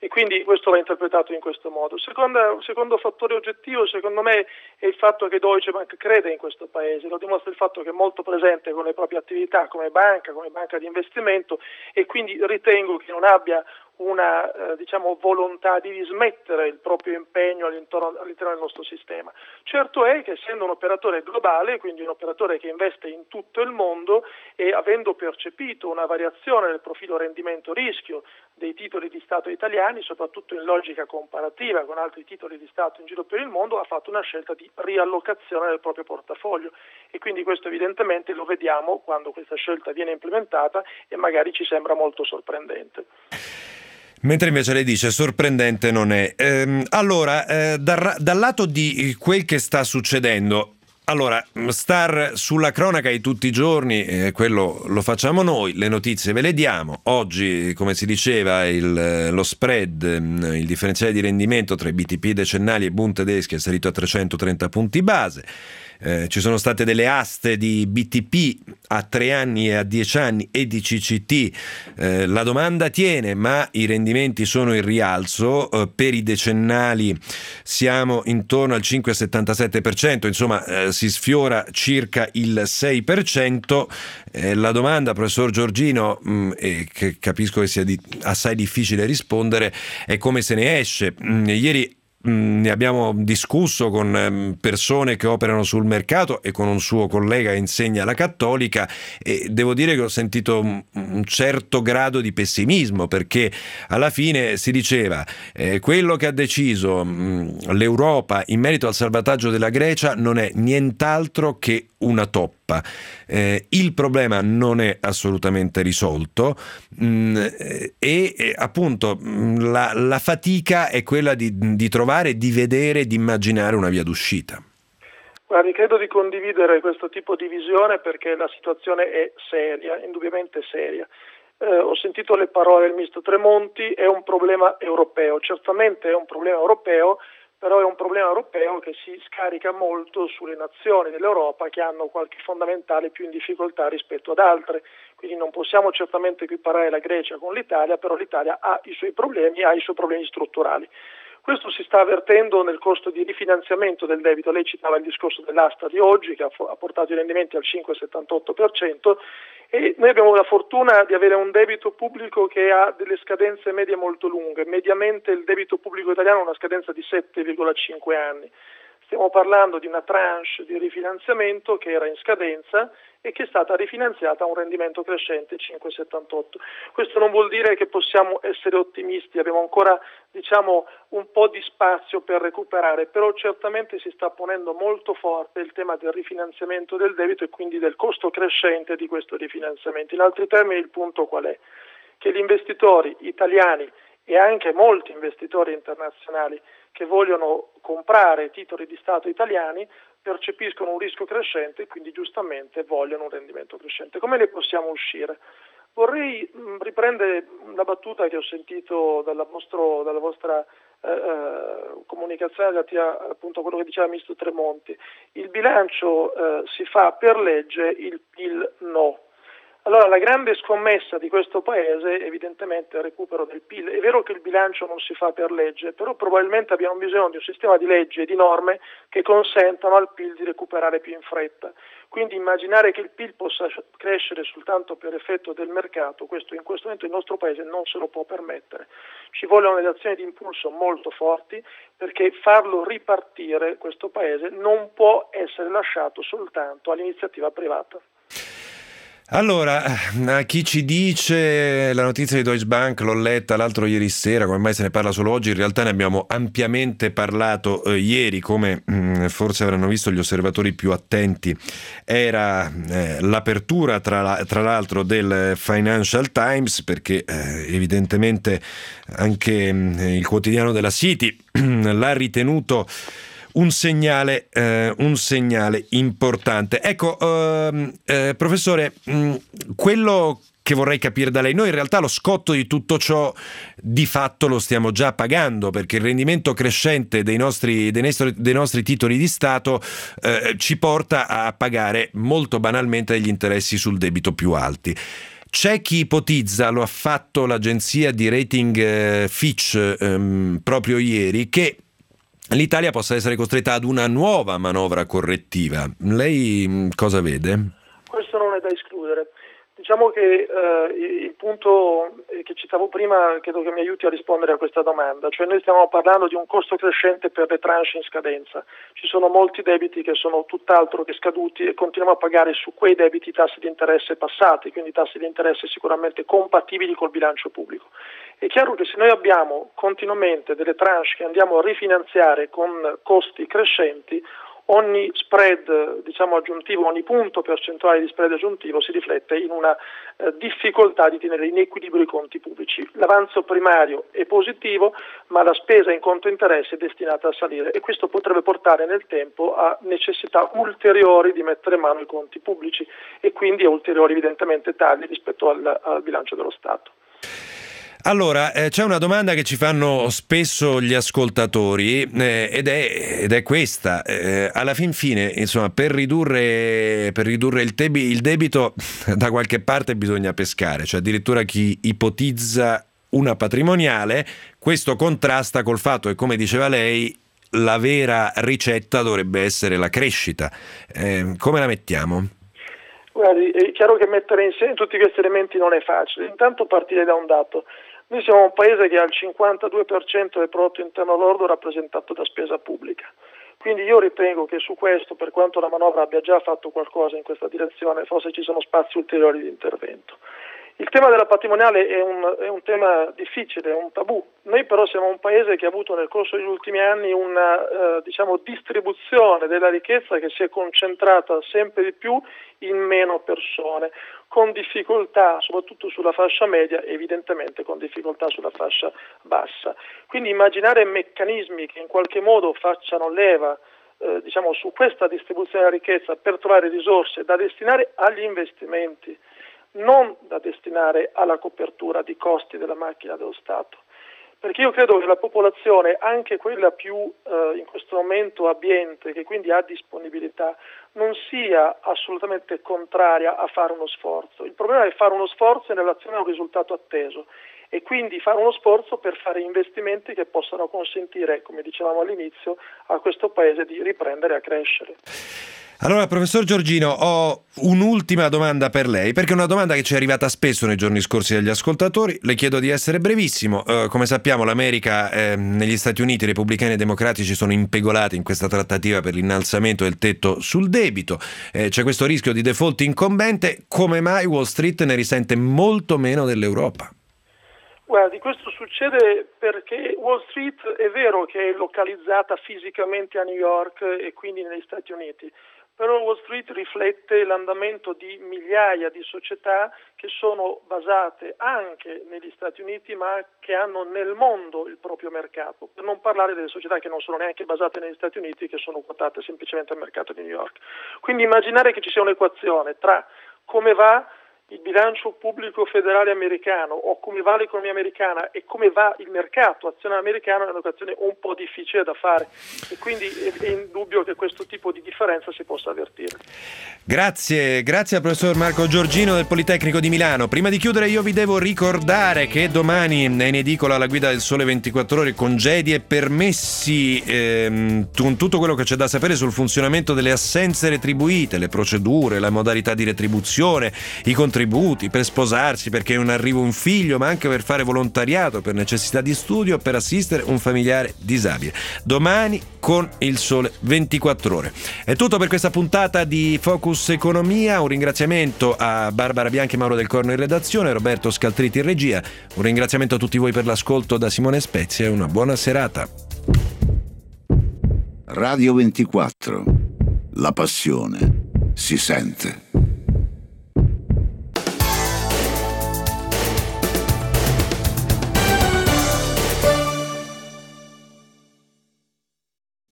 e quindi questo va interpretato in questo modo. Seconda, secondo fattore oggettivo, secondo me, è il fatto che Deutsche Bank crede in questo paese, lo dimostra il fatto che è molto presente con le proprie attività come banca, come banca di investimento, e quindi ritengo che non abbia una eh, diciamo volontà di dismettere il proprio impegno all'interno, all'interno del nostro sistema. Certo è che, essendo un operatore globale, quindi un operatore che investe in tutto il mondo, e avendo percepito una variazione del profilo rendimento-rischio dei titoli di Stato italiani, soprattutto in logica comparativa con altri titoli di Stato in giro per il mondo, ha fatto una scelta di riallocazione del proprio portafoglio, e quindi questo evidentemente lo vediamo quando questa scelta viene implementata e magari ci sembra molto sorprendente. Mentre invece lei dice sorprendente non è. Ehm, allora, eh, dal, dal lato di quel che sta succedendo, allora, star sulla cronaca di tutti i giorni, eh, quello lo facciamo noi, le notizie ve le diamo. Oggi, come si diceva, il, lo spread, il differenziale di rendimento tra i B T P decennali e Bund tedeschi è salito a trecentotrenta punti base. Eh, ci sono state delle aste di B T P a tre anni e a dieci anni e di C C T. Eh, la domanda tiene, ma i rendimenti sono in rialzo. Eh, per i decennali siamo intorno al cinque virgola settantasette per cento, insomma eh, si sfiora circa il sei per cento. Eh, la domanda, professor Giorgino, mh, e che capisco che sia di, assai difficile rispondere, è come se ne esce. Mh, ieri ne abbiamo discusso con persone che operano sul mercato e con un suo collega che insegna alla Cattolica, e devo dire che ho sentito un certo grado di pessimismo, perché alla fine si diceva eh, quello che ha deciso mh, l'Europa in merito al salvataggio della Grecia non è nient'altro che una toppa. Eh, il problema non è assolutamente risolto mh, e, e appunto mh, la, la fatica è quella di, di trovare, di vedere, di immaginare una via d'uscita. Guardi, credo di condividere questo tipo di visione, perché la situazione è seria, indubbiamente seria. Eh, ho sentito le parole del ministro Tremonti, è un problema europeo, certamente è un problema europeo, però è un problema europeo che si scarica molto sulle nazioni dell'Europa che hanno qualche fondamentale più in difficoltà rispetto ad altre. Quindi non possiamo certamente equiparare la Grecia con l'Italia, però l'Italia ha i suoi problemi, ha i suoi problemi strutturali. Questo si sta avvertendo nel costo di rifinanziamento del debito. Lei citava il discorso dell'asta di oggi, che ha portato i rendimenti al cinque virgola settantotto per cento, e noi abbiamo la fortuna di avere un debito pubblico che ha delle scadenze medie molto lunghe. Mediamente il debito pubblico italiano ha una scadenza di sette virgola cinque anni. Stiamo parlando di una tranche di rifinanziamento che era in scadenza e che è stata rifinanziata a un rendimento crescente cinque virgola settantotto. Questo non vuol dire che possiamo essere ottimisti, abbiamo ancora diciamo un po' di spazio per recuperare, però certamente si sta ponendo molto forte il tema del rifinanziamento del debito e quindi del costo crescente di questo rifinanziamento. In altri termini, il punto qual è? Che gli investitori italiani e anche molti investitori internazionali che vogliono comprare titoli di Stato italiani percepiscono un rischio crescente e quindi giustamente vogliono un rendimento crescente. Come ne possiamo uscire? Vorrei mh, riprendere la battuta che ho sentito dalla, vostro, dalla vostra eh, comunicazione relativa appunto a quello che diceva il ministro Tremonti. Il bilancio eh, si fa per legge, il P I L no. Allora, la grande scommessa di questo Paese evidentemente è il recupero del P I L. È vero che il bilancio non si fa per legge, però probabilmente abbiamo bisogno di un sistema di leggi e di norme che consentano al P I L di recuperare più in fretta. Quindi immaginare che il P I L possa crescere soltanto per effetto del mercato, questo in questo momento il nostro Paese non se lo può permettere. Ci vogliono delle azioni di impulso molto forti, perché farlo ripartire questo Paese non può essere lasciato soltanto all'iniziativa privata. Allora, a chi ci dice la notizia di Deutsche Bank l'ho letta l'altro ieri sera, come mai se ne parla solo oggi? In realtà ne abbiamo ampiamente parlato eh, ieri, come mh, forse avranno visto gli osservatori più attenti. Era eh, l'apertura tra, la, tra l'altro del Financial Times, perché eh, evidentemente anche mh, il quotidiano della City l'ha ritenuto un segnale, eh, un segnale importante. Ecco, ehm, eh, professore, mh, quello che vorrei capire da lei, noi in realtà lo scotto di tutto ciò di fatto lo stiamo già pagando, perché il rendimento crescente dei nostri, dei nostri, dei nostri titoli di Stato eh, ci porta a pagare molto banalmente degli interessi sul debito più alti. c'è chi ipotizza, lo ha fatto l'agenzia di rating eh, Fitch ehm, proprio ieri, che l'Italia possa essere costretta ad una nuova manovra correttiva. Lei mh, cosa vede? Questo non è da escludere. Diciamo che eh, il punto che citavo prima credo che mi aiuti a rispondere a questa domanda, cioè noi stiamo parlando di un costo crescente per le tranche in scadenza, ci sono molti debiti che sono tutt'altro che scaduti e continuiamo a pagare su quei debiti tassi di interesse passati, quindi tassi di interesse sicuramente compatibili col bilancio pubblico. È chiaro che se noi abbiamo continuamente delle tranche che andiamo a rifinanziare con costi crescenti, ogni spread diciamo aggiuntivo, ogni punto percentuale di spread aggiuntivo si riflette in una eh, difficoltà di tenere in equilibrio i conti pubblici. L'avanzo primario è positivo, ma la spesa in conto interessi è destinata a salire e questo potrebbe portare nel tempo a necessità ulteriori di mettere mano ai conti pubblici e quindi a ulteriori evidentemente tagli rispetto al, al bilancio dello Stato. Allora, eh, c'è una domanda che ci fanno spesso gli ascoltatori eh, ed, è, ed è questa. Eh, alla fin fine, insomma, per ridurre, per ridurre il, tebi, il debito da qualche parte bisogna pescare, cioè addirittura chi ipotizza una patrimoniale, questo contrasta col fatto che, come diceva lei, la vera ricetta dovrebbe essere la crescita. Eh, come la mettiamo? Guardi, è chiaro che mettere insieme tutti questi elementi non è facile. Intanto partire da un dato. Noi siamo un paese che ha il cinquantadue per cento del prodotto interno lordo rappresentato da spesa pubblica. Quindi io ritengo che su questo, per quanto la manovra abbia già fatto qualcosa in questa direzione, forse ci sono spazi ulteriori di intervento. Il tema della patrimoniale è un, è un tema difficile, è un tabù. Noi però siamo un paese che ha avuto nel corso degli ultimi anni una eh, diciamo, distribuzione della ricchezza che si è concentrata sempre di più in meno persone, con difficoltà soprattutto sulla fascia media e evidentemente con difficoltà sulla fascia bassa. Quindi immaginare meccanismi che in qualche modo facciano leva eh, diciamo, su questa distribuzione della ricchezza per trovare risorse da destinare agli investimenti, non da destinare alla copertura di costi della macchina dello Stato. Perché io credo che la popolazione, anche quella più eh, in questo momento abbiente, che quindi ha disponibilità, non sia assolutamente contraria a fare uno sforzo. Il problema è fare uno sforzo in relazione a un risultato atteso e quindi fare uno sforzo per fare investimenti che possano consentire, come dicevamo all'inizio, a questo Paese di riprendere a crescere. Allora, professor Giorgino, ho un'ultima domanda per lei, perché è una domanda che ci è arrivata spesso nei giorni scorsi dagli ascoltatori. Le chiedo di essere brevissimo. Uh, come sappiamo, l'America, eh, negli Stati Uniti, i repubblicani e i democratici sono impegolati in questa trattativa per l'innalzamento del tetto sul debito. Eh, c'è questo rischio di default incombente. Come mai Wall Street ne risente molto meno dell'Europa? Guardi, questo succede perché Wall Street è vero che è localizzata fisicamente a New York e quindi negli Stati Uniti, però Wall Street riflette l'andamento di migliaia di società che sono basate anche negli Stati Uniti ma che hanno nel mondo il proprio mercato, per non parlare delle società che non sono neanche basate negli Stati Uniti, che sono quotate semplicemente al mercato di New York. Quindi immaginare che ci sia un'equazione tra come va il bilancio pubblico federale americano o come va l'economia americana e come va il mercato azionario americano è un'equazione un po' difficile da fare e quindi è indubbio che questo tipo di differenza si possa avvertire. Grazie, grazie al professor Marco Giorgino del Politecnico di Milano. Prima di chiudere io vi devo ricordare che domani è in edicola La Guida del Sole ventiquattro Ore, congedi e permessi, ehm, tutto quello che c'è da sapere sul funzionamento delle assenze retribuite, le procedure, la modalità di retribuzione, i contributi per sposarsi, perché non arriva un figlio, ma anche per fare volontariato, per necessità di studio, per assistere un familiare disabile. Domani con Il Sole ventiquattro Ore. È tutto per questa puntata di Focus Economia. Un ringraziamento a Barbara Bianchi e Mauro Del Corno in redazione, Roberto Scaltriti in regia. Un ringraziamento a tutti voi per l'ascolto da Simone Spezia e una buona serata. Radio ventiquattro. La passione si sente.